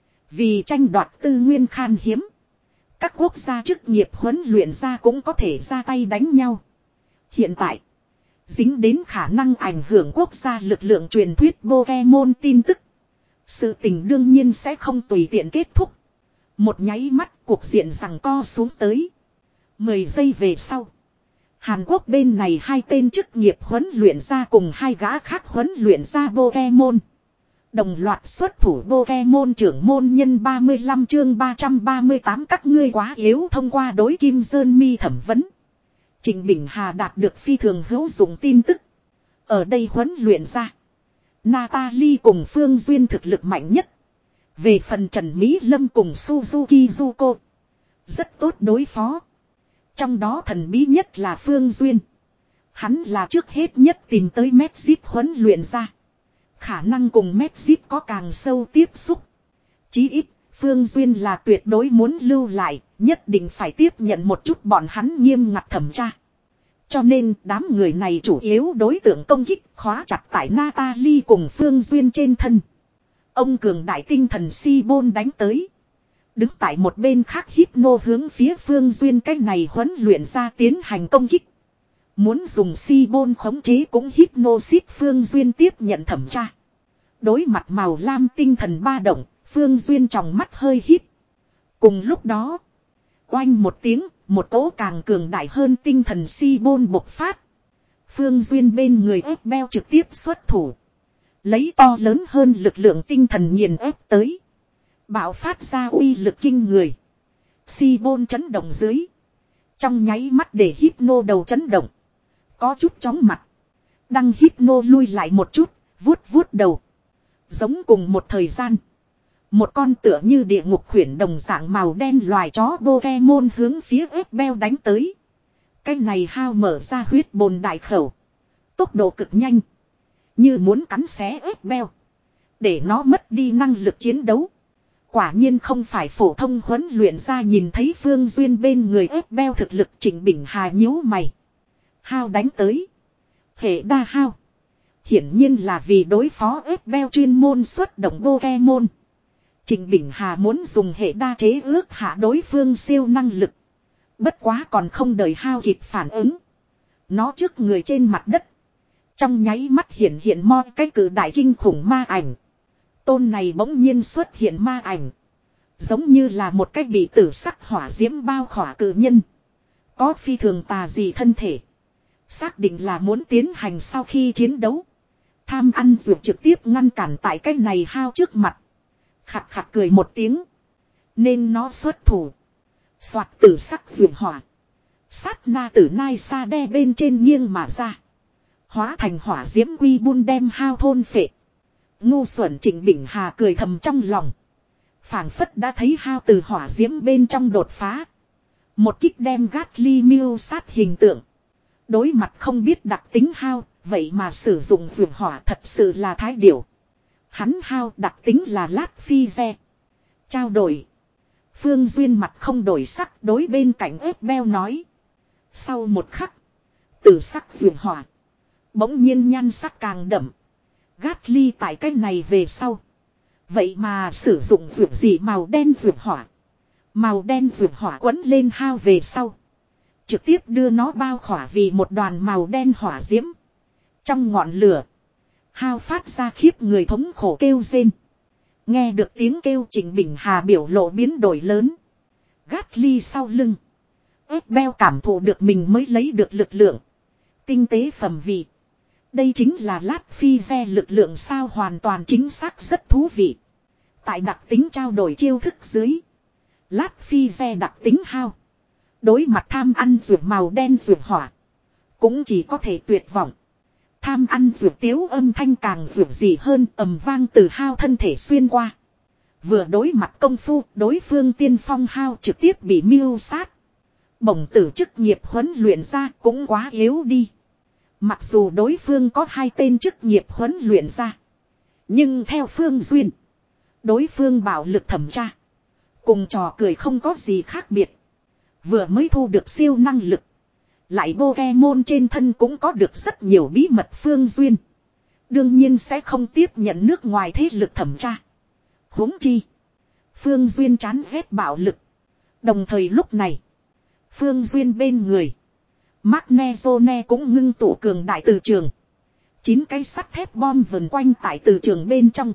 Vì tranh đoạt tư nguyên khan hiếm. Các quốc gia chức nghiệp huấn luyện ra cũng có thể ra tay đánh nhau. Hiện tại. Dính đến khả năng ảnh hưởng quốc gia lực lượng truyền thuyết Pokemon tin tức. Sự tình đương nhiên sẽ không tùy tiện kết thúc. Một nháy mắt cuộc diện giằng co xuống tới. Mười giây về sau. Hàn Quốc bên này hai tên chức nghiệp huấn luyện ra cùng hai gã khác huấn luyện ra Pokemon. Đồng loạt xuất thủ Pokemon trưởng môn nhân ba mươi lăm chương ba trăm ba mươi tám các ngươi quá yếu thông qua đối Kim Sơn Mi thẩm vấn. Trịnh Bình Hà đạt được phi thường hữu dụng tin tức. Ở đây huấn luyện ra. Natalie cùng Phương Duyên thực lực mạnh nhất. Về phần Trần Mỹ Lâm cùng Suzuki Zuko. Rất tốt đối phó. Trong đó thần bí nhất là Phương Duyên. Hắn là trước hết nhất tìm tới Medjit huấn luyện ra. Khả năng cùng Medjit có càng sâu tiếp xúc. Chí ít, Phương Duyên là tuyệt đối muốn lưu lại, nhất định phải tiếp nhận một chút bọn hắn nghiêm ngặt thẩm tra. Cho nên đám người này chủ yếu đối tượng công kích khóa chặt tại Natalie cùng Phương Duyên trên thân. Ông cường đại tinh thần si bôn đánh tới. Đứng tại một bên khác Hypno hướng phía Phương Duyên cách này huấn luyện ra tiến hành công kích. Muốn dùng si bôn khống chế cũng Hypnosis Phương Duyên tiếp nhận thẩm tra. Đối mặt màu lam tinh thần ba động, Phương Duyên trong mắt hơi hít. Cùng lúc đó, oanh một tiếng, một cỗ càng cường đại hơn tinh thần si bôn bộc phát. Phương Duyên bên người ép beo trực tiếp xuất thủ. Lấy to lớn hơn lực lượng tinh thần nghiền ép tới. Bạo phát ra uy lực kinh người. Si bôn chấn động dưới. Trong nháy mắt để Hypno đầu chấn động. Có chút chóng mặt. Đăng Hypno lui lại một chút, vuốt vuốt đầu. Giống cùng một thời gian. Một con tựa như địa ngục khuyển đồng dạng màu đen loài chó Pokemon hướng phía ép beo đánh tới. Cái này hao mở ra huyết bồn đại khẩu. Tốc độ cực nhanh. Như muốn cắn xé ép beo. Để nó mất đi năng lực chiến đấu. Quả nhiên không phải phổ thông huấn luyện ra nhìn thấy Phương Duyên bên người ép beo thực lực Trịnh Bình Hà nhíu mày. Hao đánh tới. Hệ đa hao. Hiển nhiên là vì đối phó ép beo chuyên môn xuất động Pokemon. Trịnh Bình Hà muốn dùng hệ đa chế ước hạ đối phương siêu năng lực. Bất quá còn không đợi hao kịp phản ứng. Nó trước người trên mặt đất. Trong nháy mắt hiện hiện mo cái cử đại kinh khủng ma ảnh. Tôn này bỗng nhiên xuất hiện ma ảnh. Giống như là một cái bị tử sắc hỏa diễm bao khỏa cử nhân. Có phi thường tà gì thân thể. Xác định là muốn tiến hành sau khi chiến đấu. Tham ăn ruột trực tiếp ngăn cản tại cái này hao trước mặt. Khặt khặt cười một tiếng. Nên nó xuất thủ. Soạt tử sắc vượt hỏa. Sát na tử nai sa đe bên trên nghiêng mà ra. Hóa thành hỏa diễm quy bun đem hao thôn phệ. Ngu xuẩn Trịnh Bình Hà cười thầm trong lòng. Phảng phất đã thấy hao từ hỏa diễm bên trong đột phá. Một kích đem gát ly miêu sát hình tượng. Đối mặt không biết đặc tính hao, vậy mà sử dụng vượt hỏa thật sự là thái điểu. Hắn hao đặc tính là lát phi re. Trao đổi. Phương Duyên mặt không đổi sắc đối bên cạnh ép beo nói. Sau một khắc. Tử sắc vượt hỏa. Bỗng nhiên nhan sắc càng đậm. Gát ly tại cái này về sau. Vậy mà sử dụng vượt gì màu đen vượt hỏa. Màu đen vượt hỏa quấn lên hao về sau. Trực tiếp đưa nó bao khỏa vì một đoàn màu đen hỏa diễm. Trong ngọn lửa. Hao phát ra khiếp người thống khổ kêu rên. Nghe được tiếng kêu Trịnh Bình Hà biểu lộ biến đổi lớn. Gát ly sau lưng. Ép beo cảm thụ được mình mới lấy được lực lượng. Tinh tế phẩm vị. Đây chính là lát phi re lực lượng sao hoàn toàn chính xác rất thú vị. Tại đặc tính trao đổi chiêu thức dưới. Lát phi re đặc tính hao. Đối mặt tham ăn ruột màu đen ruột hỏa. Cũng chỉ có thể tuyệt vọng. Tham ăn vượt tiếu âm thanh càng vượt gì hơn, ầm vang từ Hao thân thể xuyên qua. Vừa đối mặt công phu, đối phương tiên phong Hao trực tiếp bị mưu sát. Bổng tử chức nghiệp huấn luyện ra cũng quá yếu đi. Mặc dù đối phương có hai tên chức nghiệp huấn luyện ra. Nhưng theo Phương Duyên, đối phương bạo lực thẩm tra. Cùng trò cười không có gì khác biệt. Vừa mới thu được siêu năng lực. Lại Pokemon trên thân cũng có được rất nhiều bí mật Phương Duyên. Đương nhiên sẽ không tiếp nhận nước ngoài thế lực thẩm tra. Huống chi. Phương Duyên chán ghét bạo lực. Đồng thời lúc này. Phương Duyên bên người. Magnezone cũng ngưng tụ cường đại từ trường. Chín cái sắt thép bom vần quanh tại từ trường bên trong.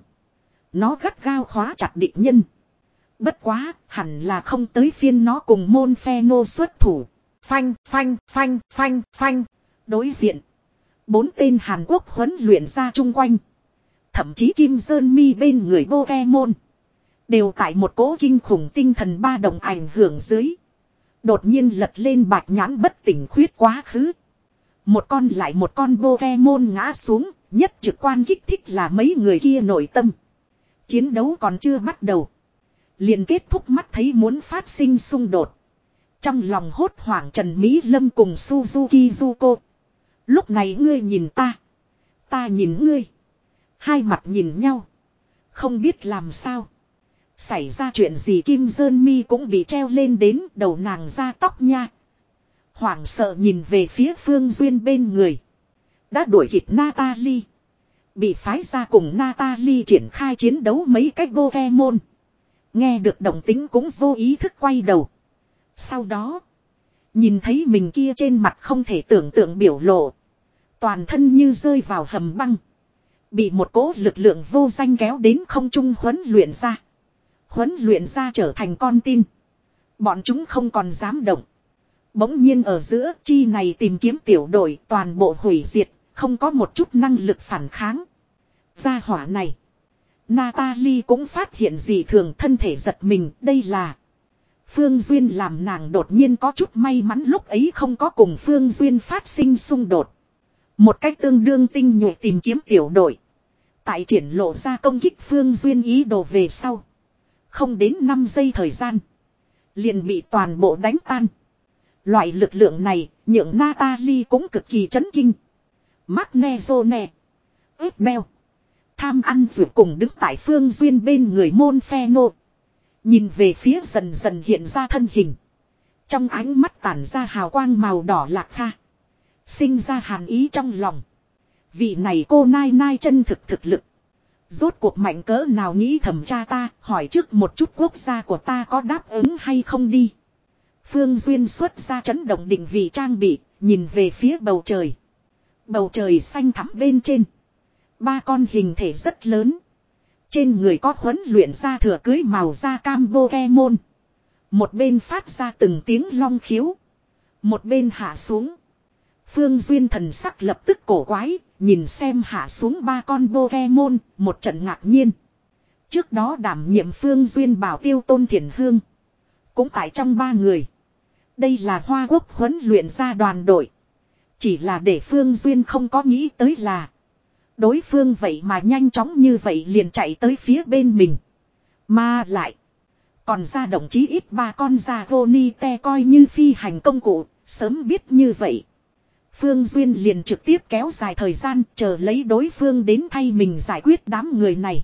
Nó gắt gao khóa chặt địch nhân. Bất quá, hẳn là không tới phiên nó cùng môn phe nô xuất thủ. Phanh, phanh, phanh, phanh, phanh. Đối diện. Bốn tên Hàn Quốc huấn luyện ra chung quanh. Thậm chí Kim Sơn Mi bên người Pokemon. Đều tại một cỗ kinh khủng tinh thần ba động ảnh hưởng dưới. Đột nhiên lật lên bạch nhãn bất tỉnh khuyết quá khứ. Một con lại một con Pokemon ngã xuống. Nhất trực quan kích thích là mấy người kia nội tâm. Chiến đấu còn chưa bắt đầu. Liền kết thúc mắt thấy muốn phát sinh xung đột. Trong lòng hốt hoảng Trần Mỹ Lâm cùng Suzuki Zuko. Lúc này ngươi nhìn ta. Ta nhìn ngươi. Hai mặt nhìn nhau. Không biết làm sao. Xảy ra chuyện gì Kim Dơn Mi cũng bị treo lên đến đầu nàng ra tóc nha. Hoảng sợ nhìn về phía Phương Duyên bên người. Đã đuổi kịp Natalie. Bị phái ra cùng Natalie triển khai chiến đấu mấy cách Pokemon. Nghe được động tính cũng vô ý thức quay đầu. Sau đó. Nhìn thấy mình kia trên mặt không thể tưởng tượng biểu lộ. Toàn thân như rơi vào hầm băng. Bị một cỗ lực lượng vô danh kéo đến không trung huấn luyện ra. Huấn luyện ra trở thành con tin. Bọn chúng không còn dám động. Bỗng nhiên ở giữa chi này tìm kiếm tiểu đội toàn bộ hủy diệt. Không có một chút năng lực phản kháng. Gia hỏa này. Natalie cũng phát hiện gì thường thân thể giật mình. Đây là. Phương Duyên làm nàng đột nhiên có chút may mắn lúc ấy không có cùng Phương Duyên phát sinh xung đột. Một cách tương đương tinh nhuệ tìm kiếm tiểu đội. Tại triển lộ ra công kích Phương Duyên ý đồ về sau. Không đến năm giây thời gian. Liền bị toàn bộ đánh tan. Loại lực lượng này nhượng Natalie cũng cực kỳ chấn kinh. Magnezone. ướp beo. Tham ăn rượu cùng đứng tại Phương Duyên bên người môn phe nô. Nhìn về phía dần dần hiện ra thân hình. Trong ánh mắt tản ra hào quang màu đỏ lạc kha. Sinh ra hàn ý trong lòng. Vị này cô nai nai chân thực thực lực. Rốt cuộc mạnh cỡ nào nghĩ thẩm tra ta, hỏi trước một chút quốc gia của ta có đáp ứng hay không đi. Phương Duyên xuất ra chấn động định vị trang bị, nhìn về phía bầu trời. Bầu trời xanh thẳm bên trên. Ba con hình thể rất lớn. Trên người có huấn luyện ra thừa cưới màu da cam Pokemon. Một bên phát ra từng tiếng long khiếu. Một bên hạ xuống. Phương Duyên thần sắc lập tức cổ quái, nhìn xem hạ xuống ba con Pokemon, một trận ngạc nhiên. Trước đó đảm nhiệm Phương Duyên bảo tiêu Tôn Thiển Hương. Cũng tại trong ba người. Đây là Hoa Quốc huấn luyện ra đoàn đội. Chỉ là để Phương Duyên không có nghĩ tới là. Đối phương vậy mà nhanh chóng như vậy liền chạy tới phía bên mình. Mà lại. Còn ra đồng chí ít ba con ra Ronite coi như phi hành công cụ, sớm biết như vậy. Phương Duyên liền trực tiếp kéo dài thời gian chờ lấy đối phương đến thay mình giải quyết đám người này.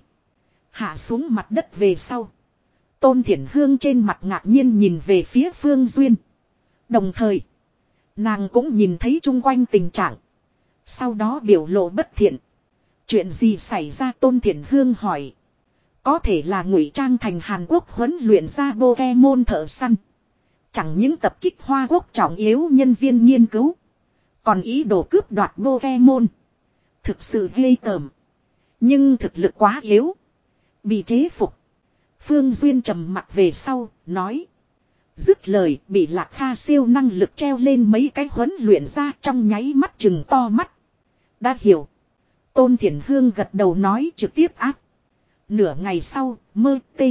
Hạ xuống mặt đất về sau. Tôn Thiển Hương trên mặt ngạc nhiên nhìn về phía Phương Duyên. Đồng thời, nàng cũng nhìn thấy chung quanh tình trạng. Sau đó biểu lộ bất thiện. Chuyện gì xảy ra Tôn Thiển Hương hỏi. Có thể là ngụy trang thành Hàn Quốc huấn luyện ra Pokemon thợ săn. Chẳng những tập kích Hoa Quốc trọng yếu nhân viên nghiên cứu. Còn ý đồ cướp đoạt Pokemon. Thực sự ghê tởm. Nhưng thực lực quá yếu. Bị chế phục. Phương Duyên trầm mặt về sau, nói. Dứt lời bị Lạc Kha siêu năng lực treo lên mấy cái huấn luyện ra trong nháy mắt chừng to mắt. Đã hiểu. Tôn Thiển Hương gật đầu nói trực tiếp áp. Nửa ngày sau, mơ tê.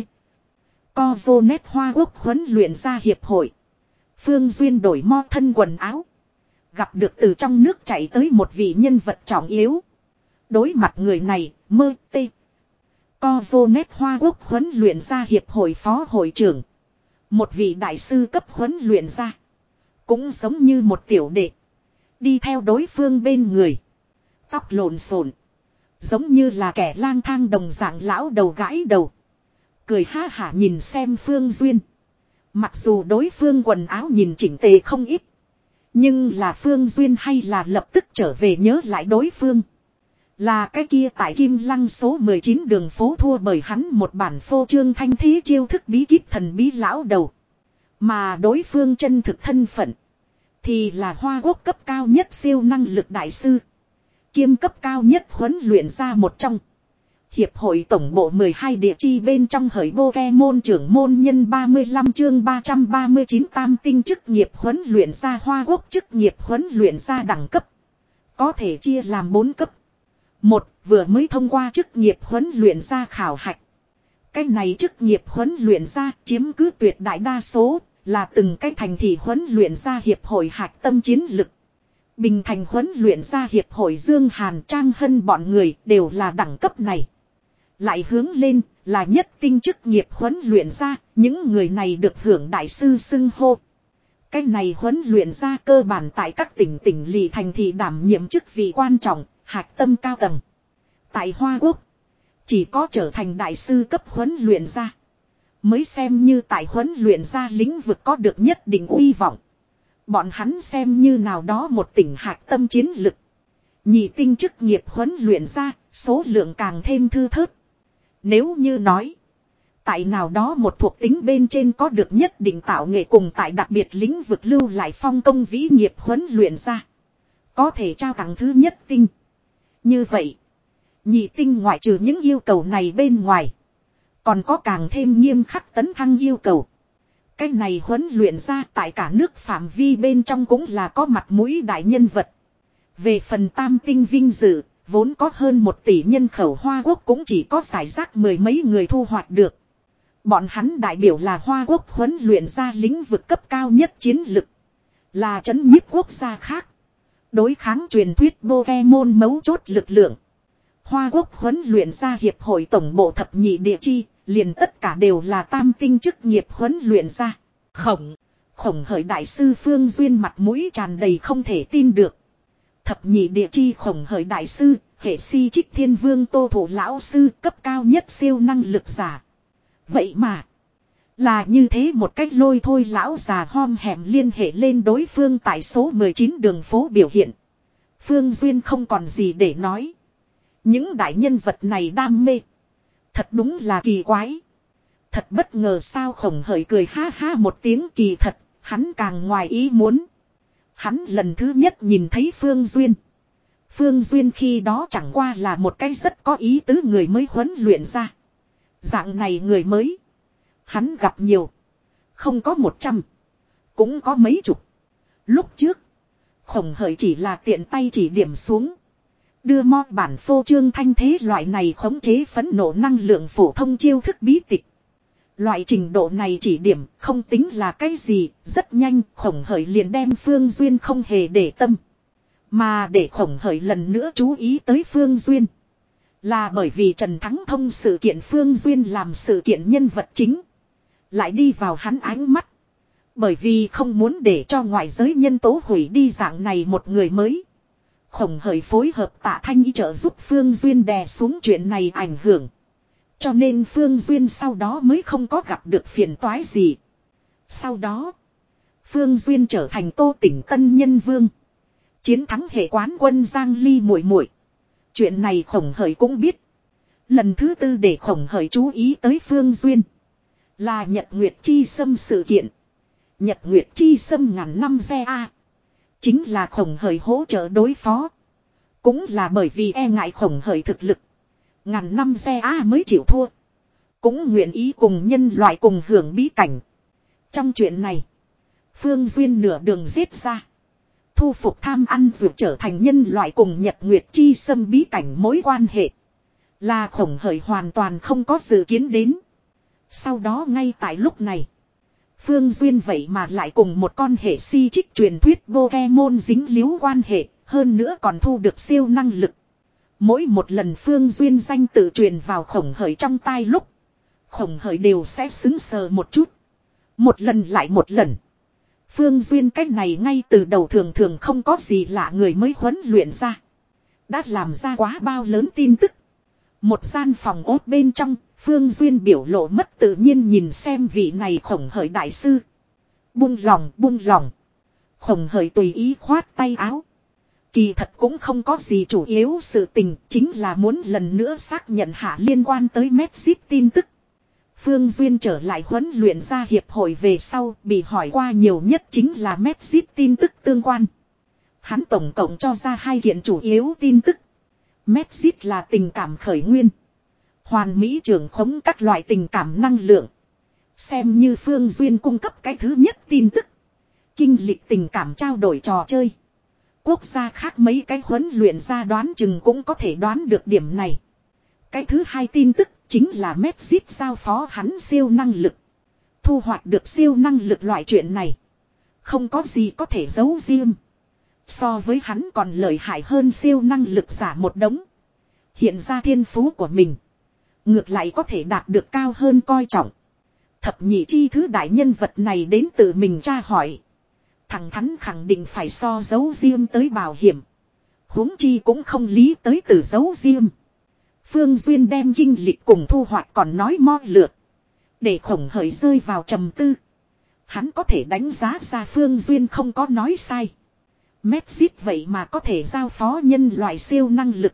Co vô nét Hoa Quốc huấn luyện ra hiệp hội. Phương Duyên đổi mo thân quần áo. gặp được từ trong nước chạy tới một vị nhân vật trọng yếu. Đối mặt người này, mơ tê. Co vô nét Hoa Quốc huấn luyện gia hiệp hội phó hội trưởng. Một vị đại sư cấp huấn luyện gia. Cũng giống như một tiểu đệ. Đi theo đối phương bên người. Tóc lộn xộn. Giống như là kẻ lang thang đồng dạng lão đầu gãi đầu. Cười ha hả nhìn xem Phương Duyên. Mặc dù đối phương quần áo nhìn chỉnh tề không ít. Nhưng là Phương Duyên hay là lập tức trở về nhớ lại đối phương. Là cái kia tại Kim Lăng số mười chín đường phố thua bởi hắn một bản phô trương thanh thế chiêu thức bí kíp thần bí lão đầu. Mà đối phương chân thực thân phận. Thì là Hoa Quốc cấp cao nhất siêu năng lực đại sư. Kiêm cấp cao nhất huấn luyện ra một trong. Hiệp hội tổng bộ mười hai địa chi bên trong hởi bô ke môn trưởng môn nhân ba mươi lăm chương ba trăm ba mươi chín tam tinh chức nghiệp huấn luyện ra Hoa Quốc chức nghiệp huấn luyện ra đẳng cấp. Có thể chia làm bốn cấp. Một, vừa mới thông qua chức nghiệp huấn luyện ra khảo hạch. Cái này chức nghiệp huấn luyện ra chiếm cứ tuyệt đại đa số, là từng cái thành thị huấn luyện ra hiệp hội hạch tâm chiến lực. Bình thành huấn luyện ra hiệp hội Dương Hàn Trang Hân bọn người đều là đẳng cấp này. Lại hướng lên là nhất tinh chức nghiệp huấn luyện ra, những người này được hưởng đại sư xưng hô. Cái này huấn luyện ra cơ bản tại các tỉnh tỉnh lỵ thành thị đảm nhiệm chức vị quan trọng, hạch tâm cao tầng. Tại Hoa Quốc, chỉ có trở thành đại sư cấp huấn luyện ra, mới xem như tại huấn luyện ra lĩnh vực có được nhất định uy vọng. Bọn hắn xem như nào đó một tỉnh hạch tâm chiến lực. Nhị tinh chức nghiệp huấn luyện ra, số lượng càng thêm thư thớt. Nếu như nói, tại nào đó một thuộc tính bên trên có được nhất định tạo nghệ cùng tại đặc biệt lĩnh vực lưu lại phong công vĩ nghiệp huấn luyện ra, có thể trao tặng thứ nhất tinh. Như vậy, nhị tinh ngoại trừ những yêu cầu này bên ngoài, còn có càng thêm nghiêm khắc tấn thăng yêu cầu. Cái này huấn luyện ra tại cả nước phạm vi bên trong cũng là có mặt mũi đại nhân vật. Về phần tam tinh vinh dự, vốn có hơn một tỷ nhân khẩu Hoa Quốc cũng chỉ có giải rác mười mấy người thu hoạch được. Bọn hắn đại biểu là Hoa Quốc huấn luyện ra lĩnh vực cấp cao nhất chiến lực. Là trấn nhiếp quốc gia khác. Đối kháng truyền thuyết Pokemon mấu chốt lực lượng. Hoa Quốc huấn luyện ra hiệp hội tổng bộ thập nhị địa chi, liền tất cả đều là tam tinh chức nghiệp huấn luyện ra. Khổng, khổng hởi đại sư Phương Duyên mặt mũi tràn đầy không thể tin được. Thập nhị địa chi khổng hởi đại sư, hệ si trích thiên vương tô thủ lão sư cấp cao nhất siêu năng lực giả. Vậy mà, là như thế một cách lôi thôi lão già hom hẻm liên hệ lên đối phương tại số mười chín đường phố biểu hiện. Phương Duyên không còn gì để nói. Những đại nhân vật này đam mê. Thật đúng là kỳ quái. Thật bất ngờ sao khổng hởi cười ha ha một tiếng kỳ thật, hắn càng ngoài ý muốn. Hắn lần thứ nhất nhìn thấy Phương Duyên. Phương Duyên khi đó chẳng qua là một cái rất có ý tứ người mới huấn luyện ra. Dạng này người mới. Hắn gặp nhiều. Không có một trăm. Cũng có mấy chục. Lúc trước. Khổng hởi chỉ là tiện tay chỉ điểm xuống. Đưa mo bản phô trương thanh thế loại này khống chế phẫn nộ năng lượng phổ thông chiêu thức bí tịch. Loại trình độ này chỉ điểm không tính là cái gì, rất nhanh khổng hởi liền đem Phương Duyên không hề để tâm. Mà để khổng hởi lần nữa chú ý tới Phương Duyên. Là bởi vì Trần Thắng Thông sự kiện Phương Duyên làm sự kiện nhân vật chính. Lại đi vào hắn ánh mắt. Bởi vì không muốn để cho ngoại giới nhân tố hủy đi dạng này một người mới. Khổng hởi phối hợp Tạ Thanh Y trợ giúp Phương Duyên đè xuống chuyện này ảnh hưởng. Cho nên Phương Duyên sau đó mới không có gặp được phiền toái gì. Sau đó, Phương Duyên trở thành Tô Tỉnh Tân Nhân Vương. Chiến thắng hệ quán quân Giang Ly muội muội. Chuyện này khổng hởi cũng biết. Lần thứ tư để khổng hởi chú ý tới Phương Duyên. Là Nhật Nguyệt Chi Sâm sự kiện. Nhật Nguyệt Chi Sâm ngàn năm xe A. Chính là khổng hởi hỗ trợ đối phó. Cũng là bởi vì e ngại khổng hởi thực lực. Ngàn năm xe A mới chịu thua. Cũng nguyện ý cùng nhân loại cùng hưởng bí cảnh. Trong chuyện này, Phương Duyên nửa đường giết ra. Thu phục tham ăn dù trở thành nhân loại cùng Nhật Nguyệt Chi Sâm bí cảnh mối quan hệ. Là khổng hởi hoàn toàn không có dự kiến đến. Sau đó ngay tại lúc này, Phương Duyên vậy mà lại cùng một con hệ si trích truyền thuyết Pokemon dính líu quan hệ, hơn nữa còn thu được siêu năng lực. Mỗi một lần Phương Duyên danh tự truyền vào Khổng Hởi trong tai lúc, Khổng Hởi đều sẽ xứng sờ một chút. Một lần lại một lần. Phương Duyên cách này ngay từ đầu thường thường không có gì lạ người mới huấn luyện ra. Đã làm ra quá bao lớn tin tức. Một gian phòng ốt bên trong, Phương Duyên biểu lộ mất tự nhiên nhìn xem vị này Khổng Hởi đại sư. Buông lòng buông lòng. Khổng Hởi tùy ý khoát tay áo. Kỳ thật cũng không có gì chủ yếu sự tình, chính là muốn lần nữa xác nhận hạ liên quan tới Medjit tin tức. Phương Duyên trở lại huấn luyện ra hiệp hội về sau, bị hỏi qua nhiều nhất chính là Medjit tin tức tương quan. Hắn tổng cộng cho ra hai kiện chủ yếu tin tức. Medjit là tình cảm khởi nguyên. Hoàn mỹ trưởng khống các loại tình cảm năng lượng. Xem như Phương Duyên cung cấp cái thứ nhất tin tức. Kinh lịch tình cảm trao đổi trò chơi. Quốc gia khác mấy cái huấn luyện ra đoán chừng cũng có thể đoán được điểm này. Cái thứ hai tin tức chính là Medjit giao phó hắn siêu năng lực. Thu hoạch được siêu năng lực loại chuyện này. Không có gì có thể giấu riêng. So với hắn còn lợi hại hơn siêu năng lực giả một đống. Hiện ra thiên phú của mình. Ngược lại có thể đạt được cao hơn coi trọng. Thập nhị chi thứ đại nhân vật này đến tự mình tra hỏi. Thằng Thắn khẳng định phải so giấu riêng tới bảo hiểm. Huống chi cũng không lý tới từ giấu riêng. Phương Duyên đem kinh lịch cùng thu hoạch còn nói mo lượt. Để Khổng Hởi rơi vào trầm tư. Hắn có thể đánh giá ra Phương Duyên không có nói sai. Medjit vậy mà có thể giao phó nhân loại siêu năng lực.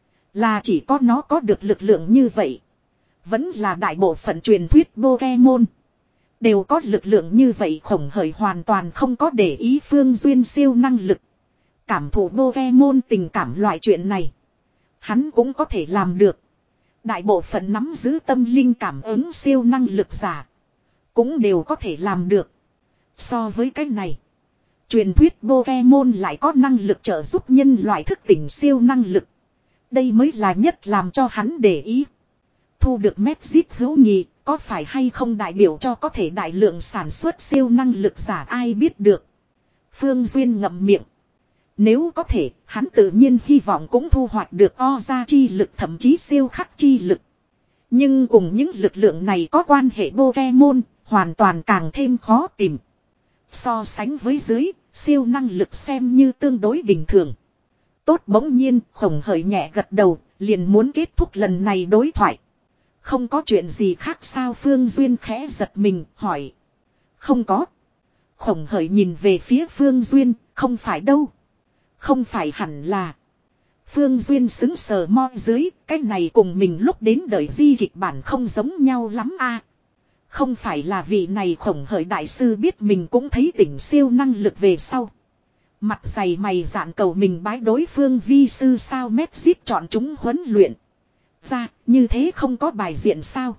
Là chỉ có nó có được lực lượng như vậy. Vẫn là đại bộ phận truyền thuyết Pokemon. Đều có lực lượng như vậy. Khổng Hởi hoàn toàn không có để ý Phương Duyên siêu năng lực. Cảm thụ Pokemon tình cảm loại chuyện này. Hắn cũng có thể làm được. Đại bộ phận nắm giữ tâm linh cảm ứng siêu năng lực giả. Cũng đều có thể làm được. So với cái này. Truyền thuyết Pokemon lại có năng lực trợ giúp nhân loại thức tỉnh siêu năng lực. Đây mới là nhất làm cho hắn để ý. Thu được Medjit hữu nghị, có phải hay không đại biểu cho có thể đại lượng sản xuất siêu năng lực giả ai biết được. Phương Duyên ngậm miệng. Nếu có thể, hắn tự nhiên hy vọng cũng thu hoạch được o ra chi lực thậm chí siêu khắc chi lực. Nhưng cùng những lực lượng này có quan hệ Pokemon, hoàn toàn càng thêm khó tìm. So sánh với dưới, siêu năng lực xem như tương đối bình thường. Tốt bỗng nhiên, Khổng Hởi nhẹ gật đầu, liền muốn kết thúc lần này đối thoại. Không có chuyện gì khác sao? Phương Duyên khẽ giật mình, hỏi. Không có. Khổng Hởi nhìn về phía Phương Duyên, không phải đâu. Không phải hẳn là. Phương Duyên xứng sờ mo dưới, cái này cùng mình lúc đến đời di kịch bản không giống nhau lắm a. Không phải là vị này Khổng Hởi đại sư biết mình cũng thấy tỉnh siêu năng lực về sau. Mặt dày mày dạn cầu mình bái đối phương vi sư sao? Medjit chọn chúng huấn luyện. Ra, như thế không có bài diện sao?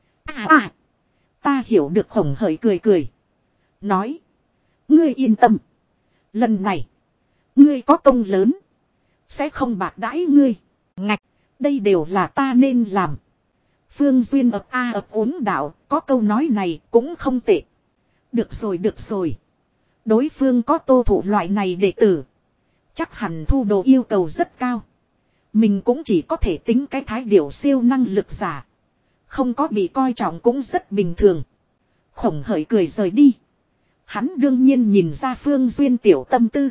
À à, ta hiểu được. Khổng Hởi cười cười. Nói. Ngươi yên tâm. Lần này, ngươi có công lớn. Sẽ không bạc đãi ngươi. Ngạch, đây đều là ta nên làm. Phương Duyên ập a ập uống đạo, có câu nói này cũng không tệ. Được rồi được rồi. Đối phương có Tô Thụ loại này đệ tử. Chắc hẳn thu đồ yêu cầu rất cao. Mình cũng chỉ có thể tính cái thái điểu siêu năng lực giả. Không có bị coi trọng cũng rất bình thường. Khổng Hởi cười rời đi. Hắn đương nhiên nhìn ra Phương Duyên tiểu tâm tư.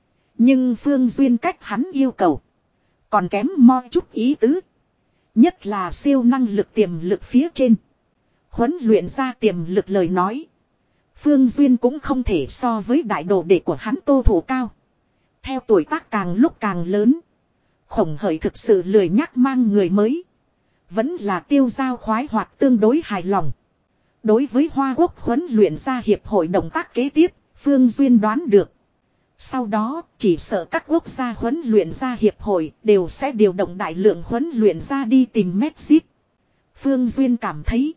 Nhưng Phương Duyên cách hắn yêu cầu. Còn kém mo chút ý tứ. Nhất là siêu năng lực tiềm lực phía trên. Huấn luyện ra tiềm lực lời nói. Phương Duyên cũng không thể so với đại đồ đệ của hắn Tô Thủ cao. Theo tuổi tác càng lúc càng lớn. Khổng Hởi thực sự lười nhắc mang người mới. Vẫn là tiêu giao khoái hoạt tương đối hài lòng. Đối với Hoa Quốc huấn luyện ra hiệp hội động tác kế tiếp, Phương Duyên đoán được. Sau đó, chỉ sợ các quốc gia huấn luyện ra hiệp hội đều sẽ điều động đại lượng huấn luyện ra đi tìm Medjit. Phương Duyên cảm thấy,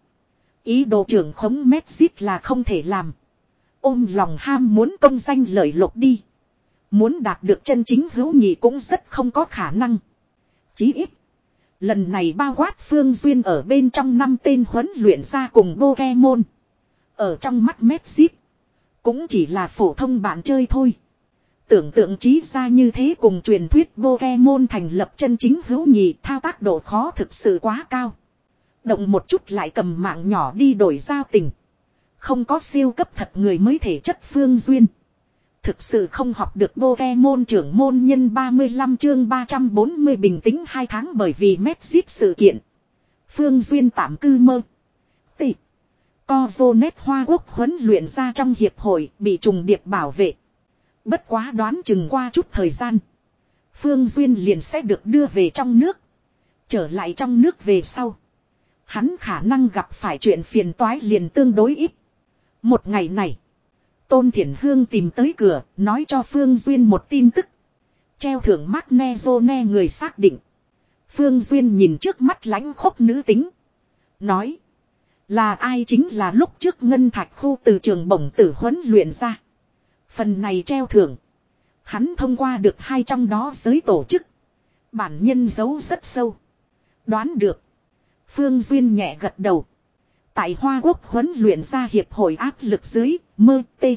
ý đồ trưởng khống Medjit là không thể làm. Ôm lòng ham muốn công danh lợi lộc đi. Muốn đạt được chân chính hữu nghị cũng rất không có khả năng. Chí ít, lần này bao quát Phương Duyên ở bên trong năm tên huấn luyện ra cùng Pokemon. Ở trong mắt Messi, cũng chỉ là phổ thông bạn chơi thôi. Tưởng tượng trí ra như thế cùng truyền thuyết Pokemon thành lập chân chính hữu nhị, thao tác độ khó thực sự quá cao. Động một chút lại cầm mạng nhỏ đi đổi giao tình. Không có siêu cấp thật người mới thể chất Phương Duyên. Thực sự không học được Pokemon trưởng môn nhân ba mươi lăm chương ba trăm bốn mươi bình tĩnh hai tháng bởi vì Messi sự kiện. Phương Duyên tạm cư mơ. Tị. Cozonet Hoa Quốc huấn luyện ra trong hiệp hội bị trùng điệp bảo vệ. Bất quá đoán chừng qua chút thời gian. Phương Duyên liền sẽ được đưa về trong nước. Trở lại trong nước về sau. Hắn khả năng gặp phải chuyện phiền toái liền tương đối ít. Một ngày này. Tôn Thiển Hương tìm tới cửa nói cho Phương Duyên một tin tức. Treo thưởng Magnezone người xác định. Phương Duyên nhìn trước mắt lãnh khốc nữ tính. Nói. Là ai chính là lúc trước Ngân Thạch khu từ trường bổng tử huấn luyện ra. Phần này treo thưởng. Hắn thông qua được hai trong đó giới tổ chức. Bản nhân giấu rất sâu. Đoán được. Phương Duyên nhẹ gật đầu. Tại Hoa Quốc huấn luyện ra hiệp hội áp lực dưới, mơ tê.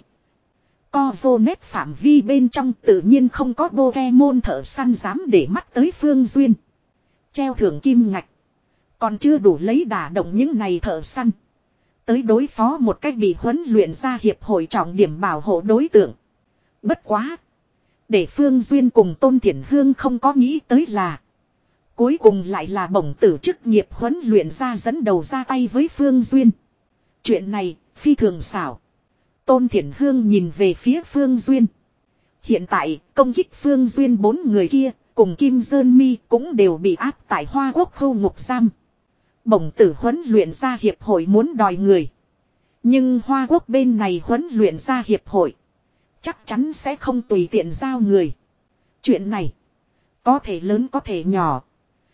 Cozonet phạm vi bên trong tự nhiên không có Pokemon thợ săn dám để mắt tới Phương Duyên. Treo thưởng kim ngạch. Còn chưa đủ lấy đả động những này thợ săn. Tới đối phó một cách bị huấn luyện ra hiệp hội trọng điểm bảo hộ đối tượng. Bất quá. Để Phương Duyên cùng Tôn Thiển Hương không có nghĩ tới là. Cuối cùng lại là bổng tử chức nghiệp huấn luyện ra dẫn đầu ra tay với Phương Duyên. Chuyện này phi thường xảo. Tôn Thiển Hương nhìn về phía Phương Duyên. Hiện tại công kích Phương Duyên bốn người kia cùng Kim Dơn Mi cũng đều bị áp tại Hoa Quốc khu ngục giam. Bổng tử huấn luyện ra hiệp hội muốn đòi người. Nhưng Hoa Quốc bên này huấn luyện ra hiệp hội. Chắc chắn sẽ không tùy tiện giao người. Chuyện này. Có thể lớn có thể nhỏ.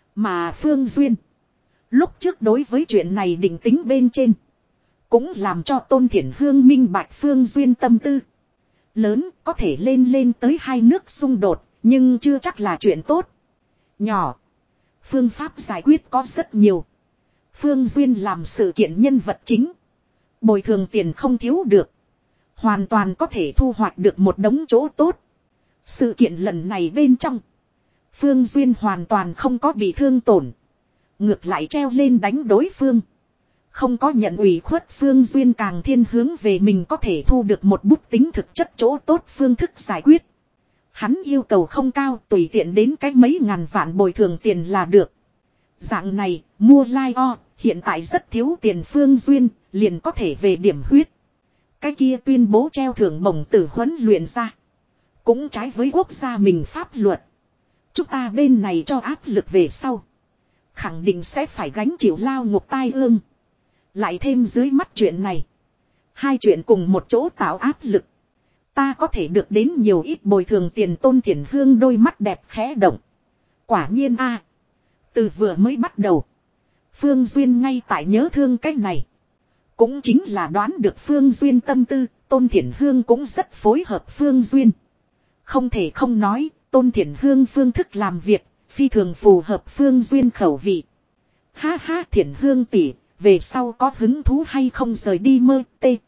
Mà Phương Duyên. Lúc trước đối với chuyện này định tính bên trên. Cũng làm cho Tôn Thiển Hương minh bạch Phương Duyên tâm tư. Lớn có thể lên lên tới hai nước xung đột. Nhưng chưa chắc là chuyện tốt. Nhỏ. Phương pháp giải quyết có rất nhiều. Phương Duyên làm sự kiện nhân vật chính. Bồi thường tiền không thiếu được. Hoàn toàn có thể thu hoạch được một đống chỗ tốt. Sự kiện lần này bên trong. Phương Duyên hoàn toàn không có bị thương tổn. Ngược lại treo lên đánh đối phương. Không có nhận ủy khuất Phương Duyên càng thiên hướng về mình có thể thu được một bút tính thực chất chỗ tốt phương thức giải quyết. Hắn yêu cầu không cao tùy tiện đến cách mấy ngàn vạn bồi thường tiền là được. Dạng này mua Lion hiện tại rất thiếu tiền Phương Duyên liền có thể về điểm huyết. Cái kia tuyên bố treo thưởng bổng tử huấn luyện ra. Cũng trái với quốc gia mình pháp luật. Chúng ta bên này cho áp lực về sau. Khẳng định sẽ phải gánh chịu lao ngục tai ương. Lại thêm dưới mắt chuyện này. Hai chuyện cùng một chỗ tạo áp lực. Ta có thể được đến nhiều ít bồi thường tiền Tôn Thiển Hương đôi mắt đẹp khẽ động. Quả nhiên a à, từ vừa mới bắt đầu. Phương Duyên ngay tại nhớ thương cái này. Cũng chính là đoán được Phương Duyên tâm tư. Tôn Thiển Hương cũng rất phối hợp Phương Duyên. Không thể không nói. Tôn Thiển Hương phương thức làm việc. Phi thường phù hợp Phương Duyên khẩu vị. Ha ha Thiển Hương tỷ. Về sau có hứng thú hay không rời đi mơ tê.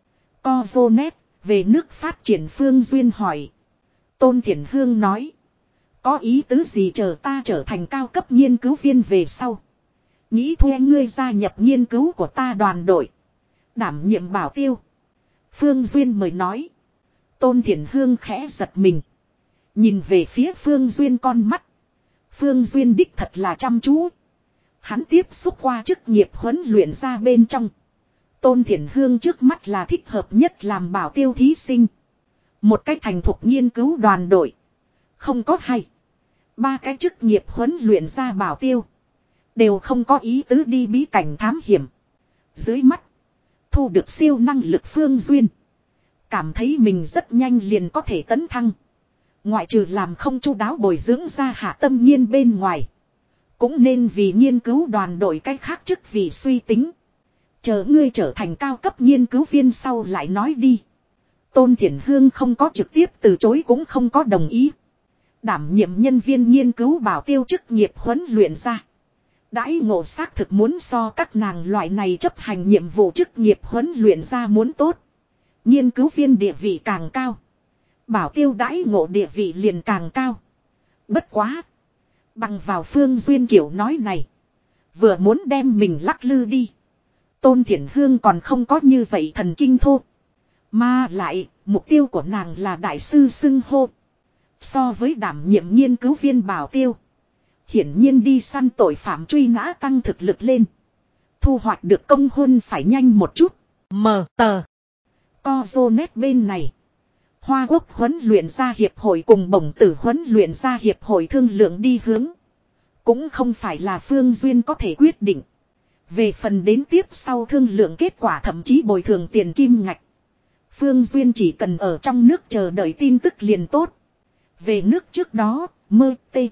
Cozonet. Về nước phát triển Phương Duyên hỏi. Tôn Thiển Hương nói. Có ý tứ gì chờ ta trở thành cao cấp nghiên cứu viên về sau. Nghĩ thuê ngươi gia nhập nghiên cứu của ta đoàn đội. Đảm nhiệm bảo tiêu. Phương Duyên mời nói. Tôn Thiển Hương khẽ giật mình. Nhìn về phía Phương Duyên con mắt. Phương Duyên đích thật là chăm chú. Hắn tiếp xúc qua chức nghiệp huấn luyện ra bên trong. Tôn Thiển Hương trước mắt là thích hợp nhất làm bảo tiêu thí sinh. Một cách thành thục nghiên cứu đoàn đội. Không có hay. Ba cái chức nghiệp huấn luyện ra bảo tiêu. Đều không có ý tứ đi bí cảnh thám hiểm. Dưới mắt. Thu được siêu năng lực Phương Duyên. Cảm thấy mình rất nhanh liền có thể tấn thăng. Ngoại trừ làm không chu đáo bồi dưỡng ra hạ tâm nhiên bên ngoài. Cũng nên vì nghiên cứu đoàn đội cách khác chức vì suy tính. Chờ ngươi trở thành cao cấp nghiên cứu viên sau lại nói đi. Tôn Thiển Hương không có trực tiếp từ chối cũng không có đồng ý. Đảm nhiệm nhân viên nghiên cứu bảo tiêu chức nghiệp huấn luyện ra. Đãi ngộ xác thực muốn so các nàng loại này chấp hành nhiệm vụ chức nghiệp huấn luyện ra muốn tốt. Nghiên cứu viên địa vị càng cao. Bảo tiêu đãi ngộ địa vị liền càng cao. Bất quá. Bằng vào Phương Duyên kiểu nói này. Vừa muốn đem mình lắc lư đi. Tôn Thiển Hương còn không có như vậy thần kinh thô. Mà lại, mục tiêu của nàng là đại sư xưng hô. So với đảm nhiệm nghiên cứu viên bảo tiêu. Hiển nhiên đi săn tội phạm truy nã tăng thực lực lên. Thu hoạch được công huân phải nhanh một chút. Mờ tờ. Co vô nét bên này. Hoa Quốc huấn luyện gia hiệp hội cùng bổng tử huấn luyện gia hiệp hội thương lượng đi hướng. Cũng không phải là Phương Duyên có thể quyết định. Về phần đến tiếp sau thương lượng kết quả thậm chí bồi thường tiền kim ngạch. Phương Duyên chỉ cần ở trong nước chờ đợi tin tức liền tốt. Về nước trước đó, mơ tê.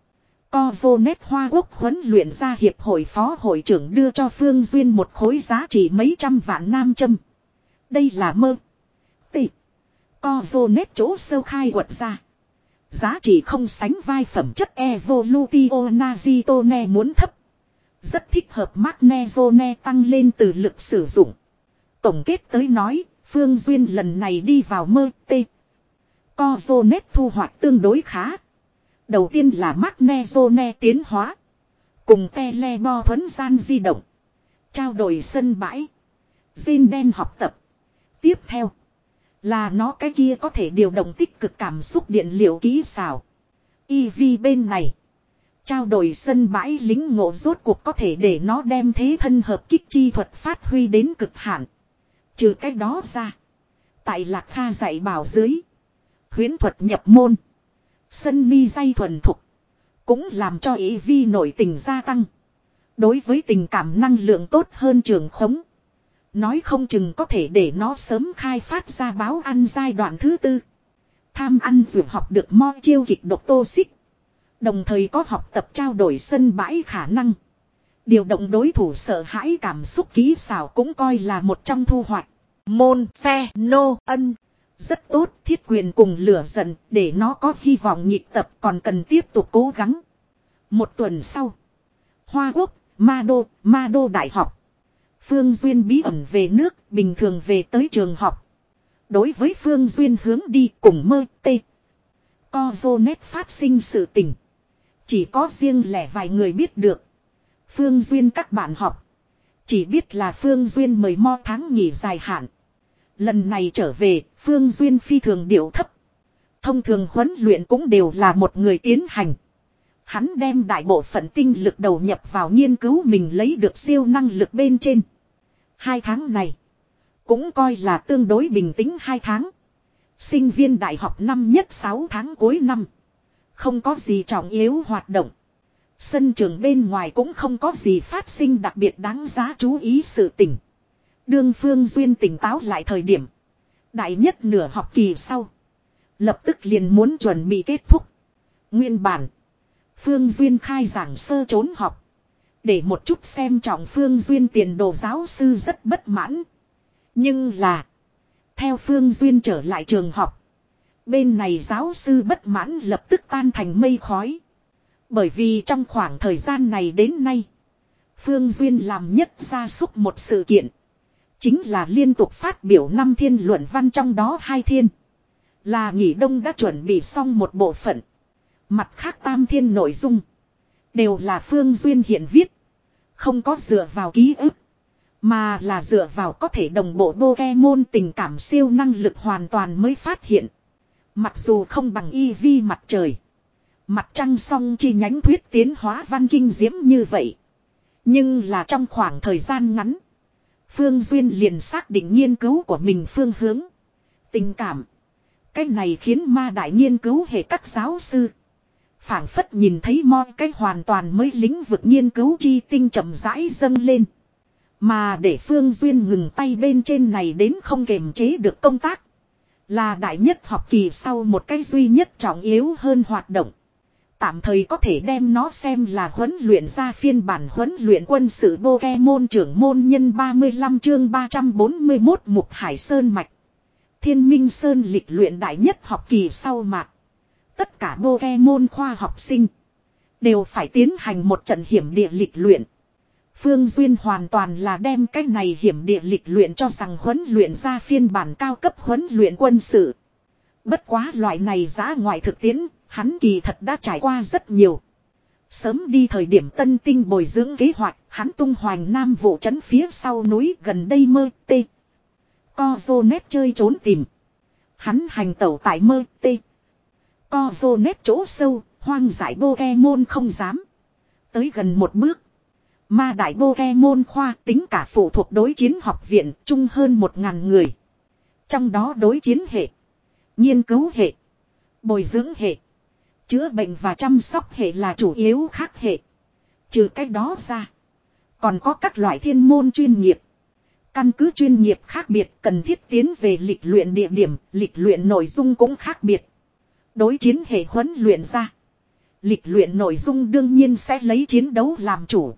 Co vô nét Hoa Quốc huấn luyện gia hiệp hội phó hội trưởng đưa cho Phương Duyên một khối giá trị mấy trăm vạn nam châm. Đây là mơ. Tê. Co vô nét chỗ sâu khai quật ra. Giá trị không sánh vai phẩm chất Evolutio Nazitone muốn thấp. Rất thích hợp Magnezone tăng lên từ lực sử dụng. Tổng kết tới nói, Phương Duyên lần này đi vào mơ tê. Co vô nét thu hoạch tương đối khá. Đầu tiên là Magnezone tiến hóa. Cùng Telebo thuấn gian di động. Trao đổi sân bãi. Gen đen học tập. Tiếp theo. Là nó cái kia có thể điều động tích cực cảm xúc điện liệu kỹ xảo. e vê bên này. Trao đổi sân bãi lính ngộ rốt cuộc có thể để nó đem thế thân hợp kích chi thuật phát huy đến cực hạn. Trừ cách đó ra. Tại Lạc Kha dạy bảo dưới. Huyễn thuật nhập môn. Sân mi dây thuần thục. Cũng làm cho e vê nội tình gia tăng. Đối với tình cảm năng lượng tốt hơn trường khống. Nói không chừng có thể để nó sớm khai phát ra báo ăn giai đoạn thứ tư. Tham ăn dù học được mo chiêu kịch độc tô xích. Đồng thời có học tập trao đổi sân bãi khả năng. Điều động đối thủ sợ hãi cảm xúc kỹ xảo cũng coi là một trong thu hoạch. Môn phe nô ân. Rất tốt thiết quyền cùng lửa giận để nó có hy vọng nhịp tập còn cần tiếp tục cố gắng. Một tuần sau. Hoa Quốc, Ma Đô, Ma Đô Đại học. Phương Duyên bí ẩn về nước, bình thường về tới trường học. Đối với Phương Duyên hướng đi cùng mơ tê. Co vô nét phát sinh sự tình. Chỉ có riêng lẻ vài người biết được. Phương Duyên các bạn học. Chỉ biết là Phương Duyên mời mo tháng nghỉ dài hạn. Lần này trở về, Phương Duyên phi thường điệu thấp. Thông thường huấn luyện cũng đều là một người tiến hành. Hắn đem đại bộ phận tinh lực đầu nhập vào nghiên cứu mình lấy được siêu năng lực bên trên. Hai tháng này, cũng coi là tương đối bình tĩnh hai tháng. Sinh viên đại học năm nhất sáu tháng cuối năm. Không có gì trọng yếu hoạt động. Sân trường bên ngoài cũng không có gì phát sinh đặc biệt đáng giá chú ý sự tình. Đương Phương Duyên tỉnh táo lại thời điểm. Đại nhất nửa học kỳ sau. Lập tức liền muốn chuẩn bị kết thúc. Nguyên bản. Phương Duyên khai giảng sơ trốn học. Để một chút xem trọng Phương Duyên tiền đồ giáo sư rất bất mãn. Nhưng là. Theo Phương Duyên trở lại trường học. Bên này giáo sư bất mãn lập tức tan thành mây khói. Bởi vì trong khoảng thời gian này đến nay. Phương Duyên làm nhất ra xúc một sự kiện. Chính là liên tục phát biểu năm thiên luận văn trong đó hai thiên. Là nghỉ đông đã chuẩn bị xong một bộ phận. Mặt khác tam thiên nội dung. Đều là Phương Duyên hiện viết. Không có dựa vào ký ức. Mà là dựa vào có thể đồng bộ Pokemon tình cảm siêu năng lực hoàn toàn mới phát hiện. Mặc dù không bằng y vi mặt trời. Mặt trăng song chi nhánh thuyết tiến hóa văn kinh diễm như vậy. Nhưng là trong khoảng thời gian ngắn. Phương Duyên liền xác định nghiên cứu của mình phương hướng. Tình cảm. Cái này khiến ma đại nghiên cứu hệ các giáo sư. Phảng phất nhìn thấy mo cái hoàn toàn mới lĩnh vực nghiên cứu chi tinh chậm rãi dâng lên. Mà để Phương Duyên ngừng tay bên trên này đến không kềm chế được công tác. Là đại nhất học kỳ sau một cái duy nhất trọng yếu hơn hoạt động. Tạm thời có thể đem nó xem là huấn luyện ra phiên bản huấn luyện quân sự Pokemon trưởng môn nhân ba mươi lăm chương ba trăm bốn mươi mốt Mục Hải Sơn Mạch. Thiên Minh Sơn lịch luyện đại nhất học kỳ sau mạc. Tất cả Pokemon khoa học sinh. đều phải tiến hành một trận hiểm địa lịch luyện. Phương Duyên hoàn toàn là đem cái này hiểm địa lịch luyện cho rằng huấn luyện ra phiên bản cao cấp huấn luyện quân sự. Bất quá loại này giá ngoại thực tiễn, hắn kỳ thật đã trải qua rất nhiều. Sớm đi thời điểm tân tinh bồi dưỡng kế hoạch, hắn tung hoành nam vụ trấn phía sau núi gần đây mơ tê. Co vô nét chơi trốn tìm. Hắn hành tẩu tại mơ tê. Co vô nét chỗ sâu, hoang dại Pokemon không dám. Tới gần một bước. Ma đại Pokemon khoa tính cả phụ thuộc đối chiến học viện chung hơn một ngàn người. Trong đó đối chiến hệ, nghiên cứu hệ, bồi dưỡng hệ, chữa bệnh và chăm sóc hệ là chủ yếu khác hệ. Trừ cái đó ra, còn có các loại thiên môn chuyên nghiệp. Căn cứ chuyên nghiệp khác biệt cần thiết tiến về lịch luyện địa điểm, lịch luyện nội dung cũng khác biệt. Đối chiến hệ huấn luyện ra. Lịch luyện nội dung đương nhiên sẽ lấy chiến đấu làm chủ.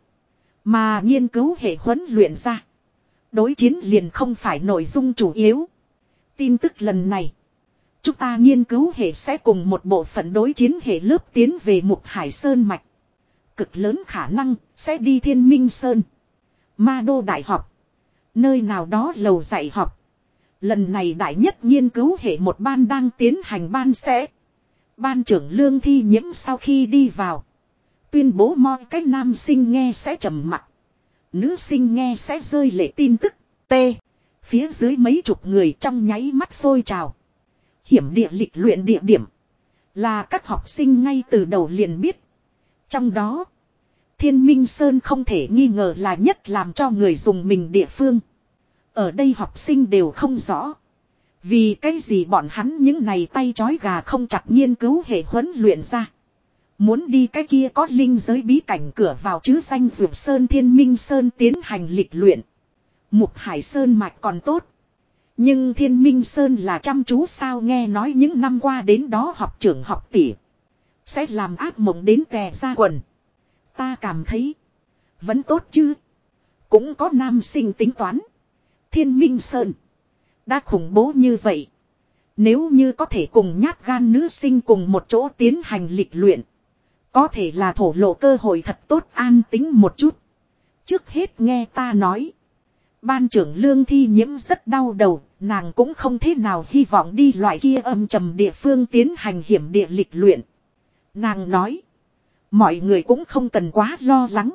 Mà nghiên cứu hệ huấn luyện ra. Đối chiến liền không phải nội dung chủ yếu. Tin tức lần này. Chúng ta nghiên cứu hệ sẽ cùng một bộ phận đối chiến hệ lớp tiến về Mục Hải Sơn Mạch. Cực lớn khả năng sẽ đi Thiên Minh Sơn. Ma Đô Đại học. Nơi nào đó lầu dạy học. Lần này đại nhất nghiên cứu hệ một ban đang tiến hành ban sẽ. Ban trưởng Lương Thi Nhiễm sau khi đi vào. Tuyên bố mọi cách nam sinh nghe sẽ trầm mặc. Nữ sinh nghe sẽ rơi lệ tin tức. T. Phía dưới mấy chục người trong nháy mắt sôi trào. Hiểm địa lịch luyện địa điểm. Là các học sinh ngay từ đầu liền biết. Trong đó. Thiên Minh Sơn không thể nghi ngờ là nhất làm cho người dùng mình địa phương. Ở đây học sinh đều không rõ. Vì cái gì bọn hắn những này tay chói gà không chặt nghiên cứu hệ huấn luyện ra. Muốn đi cái kia có linh giới bí cảnh cửa vào chứ danh Dược Sơn Thiên Minh Sơn tiến hành lịch luyện. Mục Hải Sơn mạch còn tốt. Nhưng Thiên Minh Sơn là chăm chú sao nghe nói những năm qua đến đó học trưởng học tỷ. Sẽ làm ác mộng đến tè ra quần. Ta cảm thấy. Vẫn tốt chứ. Cũng có nam sinh tính toán. Thiên Minh Sơn. Đã khủng bố như vậy. Nếu như có thể cùng nhát gan nữ sinh cùng một chỗ tiến hành lịch luyện. Có thể là thổ lộ cơ hội thật tốt an tính một chút. Trước hết nghe ta nói. Ban trưởng Lương Thi Nhiễm rất đau đầu. Nàng cũng không thế nào hy vọng đi loại kia âm trầm địa phương tiến hành hiểm địa lịch luyện. Nàng nói. Mọi người cũng không cần quá lo lắng.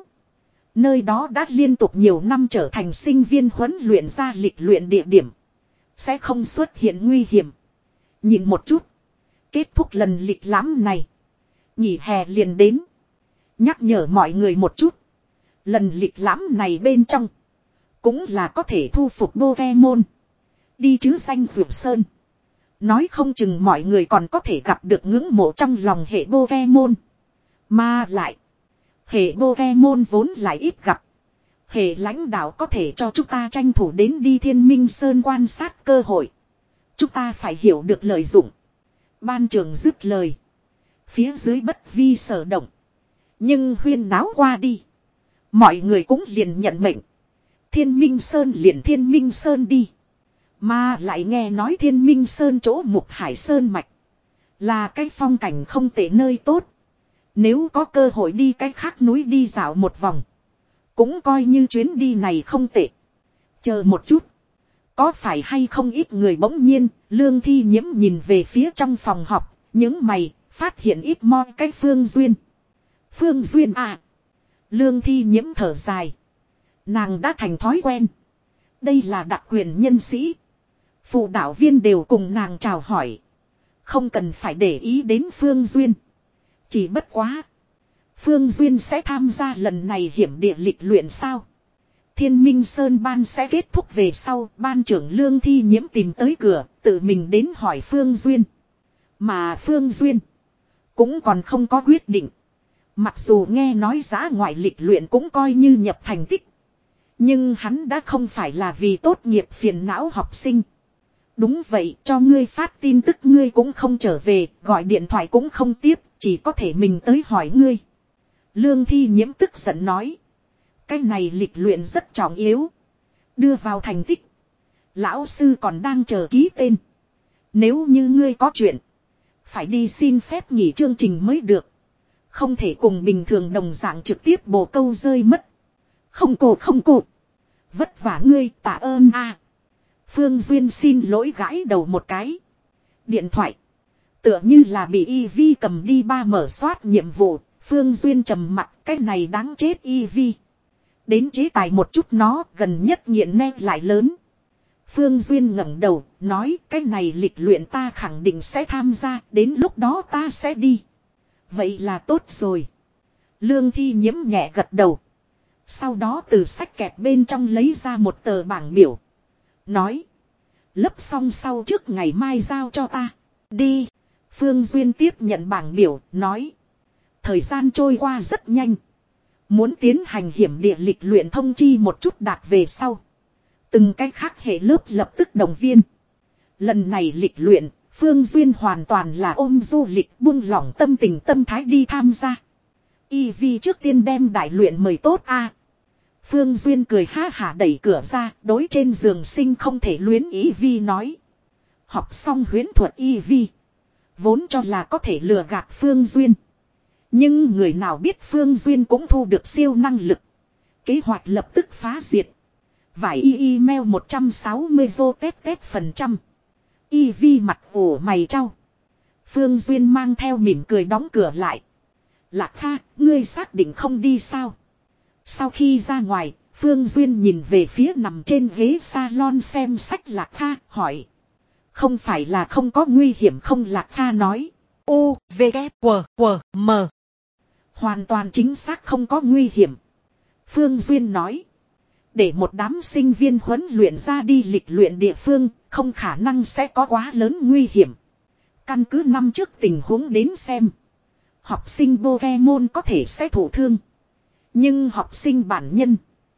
Nơi đó đã liên tục nhiều năm trở thành sinh viên huấn luyện ra lịch luyện địa điểm. Sẽ không xuất hiện nguy hiểm. Nhìn một chút. Kết thúc lần lịch lãm này. Nghỉ hè liền đến. Nhắc nhở mọi người một chút. Lần lịch lãm này bên trong. Cũng là có thể thu phục Pokemon. Đi chứ danh Dược Sơn. Nói không chừng mọi người còn có thể gặp được ngưỡng mộ trong lòng hệ Pokemon. Mà lại. Hệ Pokemon vốn lại ít gặp. Hệ lãnh đạo có thể cho chúng ta tranh thủ đến đi Thiên Minh Sơn quan sát cơ hội. Chúng ta phải hiểu được lợi dụng. Ban trưởng dứt lời. Phía dưới bất vi sở động. Nhưng huyên náo qua đi. Mọi người cũng liền nhận mệnh. Thiên Minh Sơn liền Thiên Minh Sơn đi. Mà lại nghe nói Thiên Minh Sơn chỗ Mục Hải Sơn mạch. Là cái phong cảnh không tệ nơi tốt. Nếu có cơ hội đi cái khác núi đi dạo một vòng. Cũng coi như chuyến đi này không tệ. Chờ một chút. Có phải hay không ít người bỗng nhiên. Lương Thi Nhiễm nhìn về phía trong phòng học. Những mày phát hiện ít moi cái Phương Duyên. Phương Duyên à. Lương Thi Nhiễm thở dài. Nàng đã thành thói quen. Đây là đặc quyền nhân sĩ. Phụ đạo viên đều cùng nàng chào hỏi. Không cần phải để ý đến Phương Duyên. Chỉ bất quá. Phương Duyên sẽ tham gia lần này hiểm địa lịch luyện sao? Thiên Minh Sơn ban sẽ kết thúc về sau. Ban trưởng Lương Thi Nhiễm tìm tới cửa. Tự mình đến hỏi Phương Duyên. Mà Phương Duyên. Cũng còn không có quyết định. Mặc dù nghe nói giá ngoại lịch luyện cũng coi như nhập thành tích. Nhưng hắn đã không phải là vì tốt nghiệp phiền não học sinh. Đúng vậy, cho ngươi phát tin tức ngươi cũng không trở về, gọi điện thoại cũng không tiếp, chỉ có thể mình tới hỏi ngươi. Lương Thi Nhiễm tức giận nói. Cái này lịch luyện rất trọng yếu. Đưa vào thành tích. Lão sư còn đang chờ ký tên. Nếu như ngươi có chuyện. Phải đi xin phép nghỉ chương trình mới được. Không thể cùng bình thường đồng dạng trực tiếp bồ câu rơi mất. Không cô không cô. Vất vả ngươi tạ ơn a. Phương Duyên xin lỗi gãi đầu một cái. Điện thoại. Tựa như là bị y vi cầm đi ba mở soát nhiệm vụ. Phương Duyên trầm mặt cái này đáng chết y vi. Đến chế tài một chút nó gần nhất nghiện ne lại lớn. Phương Duyên ngẩng đầu nói cái này lịch luyện ta khẳng định sẽ tham gia. Đến lúc đó ta sẽ đi. Vậy là tốt rồi. Lương Thi nhiễm nhẹ gật đầu. Sau đó từ sách kẹp bên trong lấy ra một tờ bảng biểu. Nói. Lấp xong sau trước ngày mai giao cho ta. Đi. Phương Duyên tiếp nhận bảng biểu. Nói. Thời gian trôi qua rất nhanh. Muốn tiến hành hiểm địa lịch luyện thông chi một chút đạt về sau. Từng cái khác hệ lớp lập tức động viên. Lần này lịch luyện. Phương Duyên hoàn toàn là ôm du lịch buông lỏng tâm tình tâm thái đi tham gia. Y Vi trước tiên đem đại luyện mời tốt a. À. Phương Duyên cười ha hả đẩy cửa ra, đối trên giường sinh không thể luyến Y Vi nói. Học xong huyễn thuật Y Vi. Vốn cho là có thể lừa gạt Phương Duyên. Nhưng người nào biết Phương Duyên cũng thu được siêu năng lực. Kế hoạch lập tức phá diệt. Vải y email một trăm sáu mươi vô tét tét phần trăm. Y Vi mặt ủ mày trao. Phương Duyên mang theo mỉm cười đóng cửa lại. Lạc Kha, ngươi xác định không đi sao? Sau khi ra ngoài, Phương Duyên nhìn về phía nằm trên ghế salon xem sách Lạc Kha, hỏi. Không phải là không có nguy hiểm không Lạc Kha nói. U, V, K, W, W, M. Hoàn toàn chính xác không có nguy hiểm. Phương Duyên nói. Để một đám sinh viên huấn luyện ra đi lịch luyện địa phương, không khả năng sẽ có quá lớn nguy hiểm. Căn cứ năm trước tình huống đến xem. Học sinh Pokemon có thể sẽ thụ thương. Nhưng học sinh bản nhân.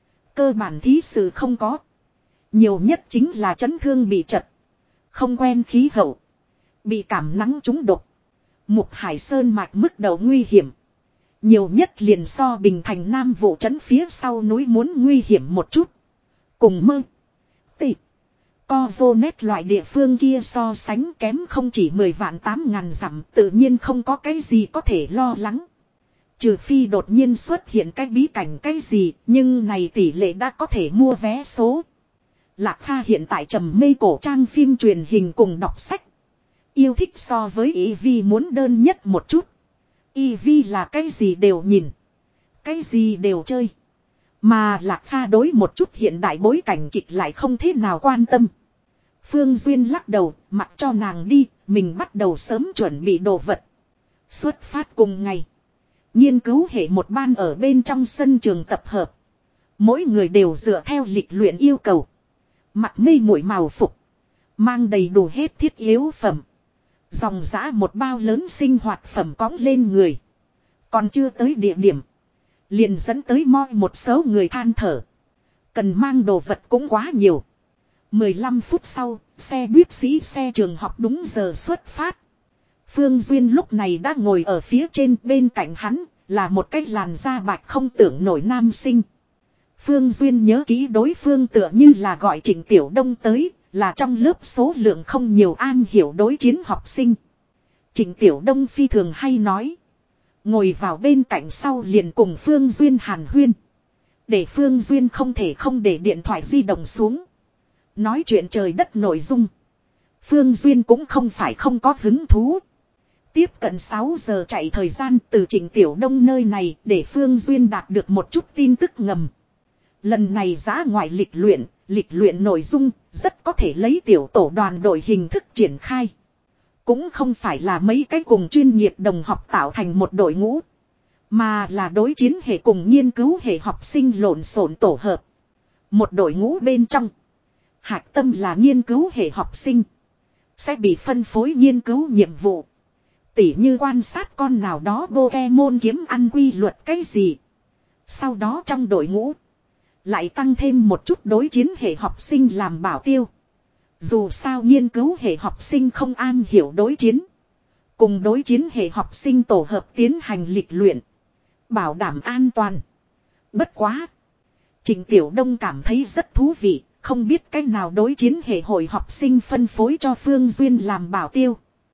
Cơ bản thí sự không có. Nhiều nhất chính là chấn thương bị trật. Không quen khí hậu. Bị cảm nắng trúng độc. Mục Hải Sơn mạch mức độ nguy hiểm. Nhiều nhất liền so Bình Thành Nam vụ trấn phía sau núi muốn nguy hiểm một chút. Cùng mơ. Tị. Co vô nét loại địa phương kia so sánh kém không chỉ mười vạn tám ngàn dặm tự nhiên không có cái gì có thể lo lắng. Trừ phi đột nhiên xuất hiện cái bí cảnh cái gì nhưng này tỷ lệ đã có thể mua vé số. Lạc Kha hiện tại trầm mê cổ trang phim truyền hình cùng đọc sách. Yêu thích so với Y Vi muốn đơn nhất một chút. Y Vi là cái gì đều nhìn. Cái gì đều chơi. Mà Lạc Kha đối một chút hiện đại bối cảnh kịch lại không thế nào quan tâm. Phương Duyên lắc đầu, mặc cho nàng đi, mình bắt đầu sớm chuẩn bị đồ vật. Xuất phát cùng ngày. Nghiên cứu hệ một ban ở bên trong sân trường tập hợp. Mỗi người đều dựa theo lịch luyện yêu cầu. Mặc mây mũi màu phục. Mang đầy đủ hết thiết yếu phẩm. Dòng dã một bao lớn sinh hoạt phẩm cõng lên người. Còn chưa tới địa điểm. Liền dẫn tới moi một số người than thở. Cần mang đồ vật cũng quá nhiều. mười lăm phút sau, xe buýt sĩ xe trường học đúng giờ xuất phát. Phương Duyên lúc này đã ngồi ở phía trên bên cạnh hắn, là một cái làn da bạch không tưởng nổi nam sinh. Phương Duyên nhớ kỹ đối phương tựa như là gọi Trịnh Tiểu Đông tới, là trong lớp số lượng không nhiều an hiểu đối chiến học sinh. Trịnh Tiểu Đông phi thường hay nói. Ngồi vào bên cạnh sau liền cùng Phương Duyên hàn huyên. Để Phương Duyên không thể không để điện thoại di động xuống. Nói chuyện trời đất nội dung. Phương Duyên cũng không phải không có hứng thú. Tiếp cận sáu giờ chạy thời gian từ Trịnh Tiểu Đông nơi này để Phương Duyên đạt được một chút tin tức ngầm. Lần này giá ngoại lịch luyện, lịch luyện nội dung rất có thể lấy tiểu tổ đoàn đội hình thức triển khai. Cũng không phải là mấy cái cùng chuyên nghiệp đồng học tạo thành một đội ngũ. Mà là đối chiến hệ cùng nghiên cứu hệ học sinh lộn xộn tổ hợp. Một đội ngũ bên trong. Hạch tâm là nghiên cứu hệ học sinh. Sẽ bị phân phối nghiên cứu nhiệm vụ. Tỉ như quan sát con nào đó Pokemon kiếm ăn quy luật cái gì. Sau đó trong đội ngũ. Lại tăng thêm một chút đối chiến hệ học sinh làm bảo tiêu. Dù sao nghiên cứu hệ học sinh không am hiểu đối chiến. Cùng đối chiến hệ học sinh tổ hợp tiến hành lịch luyện. Bảo đảm an toàn. Bất quá. Trịnh Tiểu Đông cảm thấy rất thú vị. Không biết cách nào đối chiến hệ hội học sinh phân phối cho Phương Duyên làm bảo tiêu.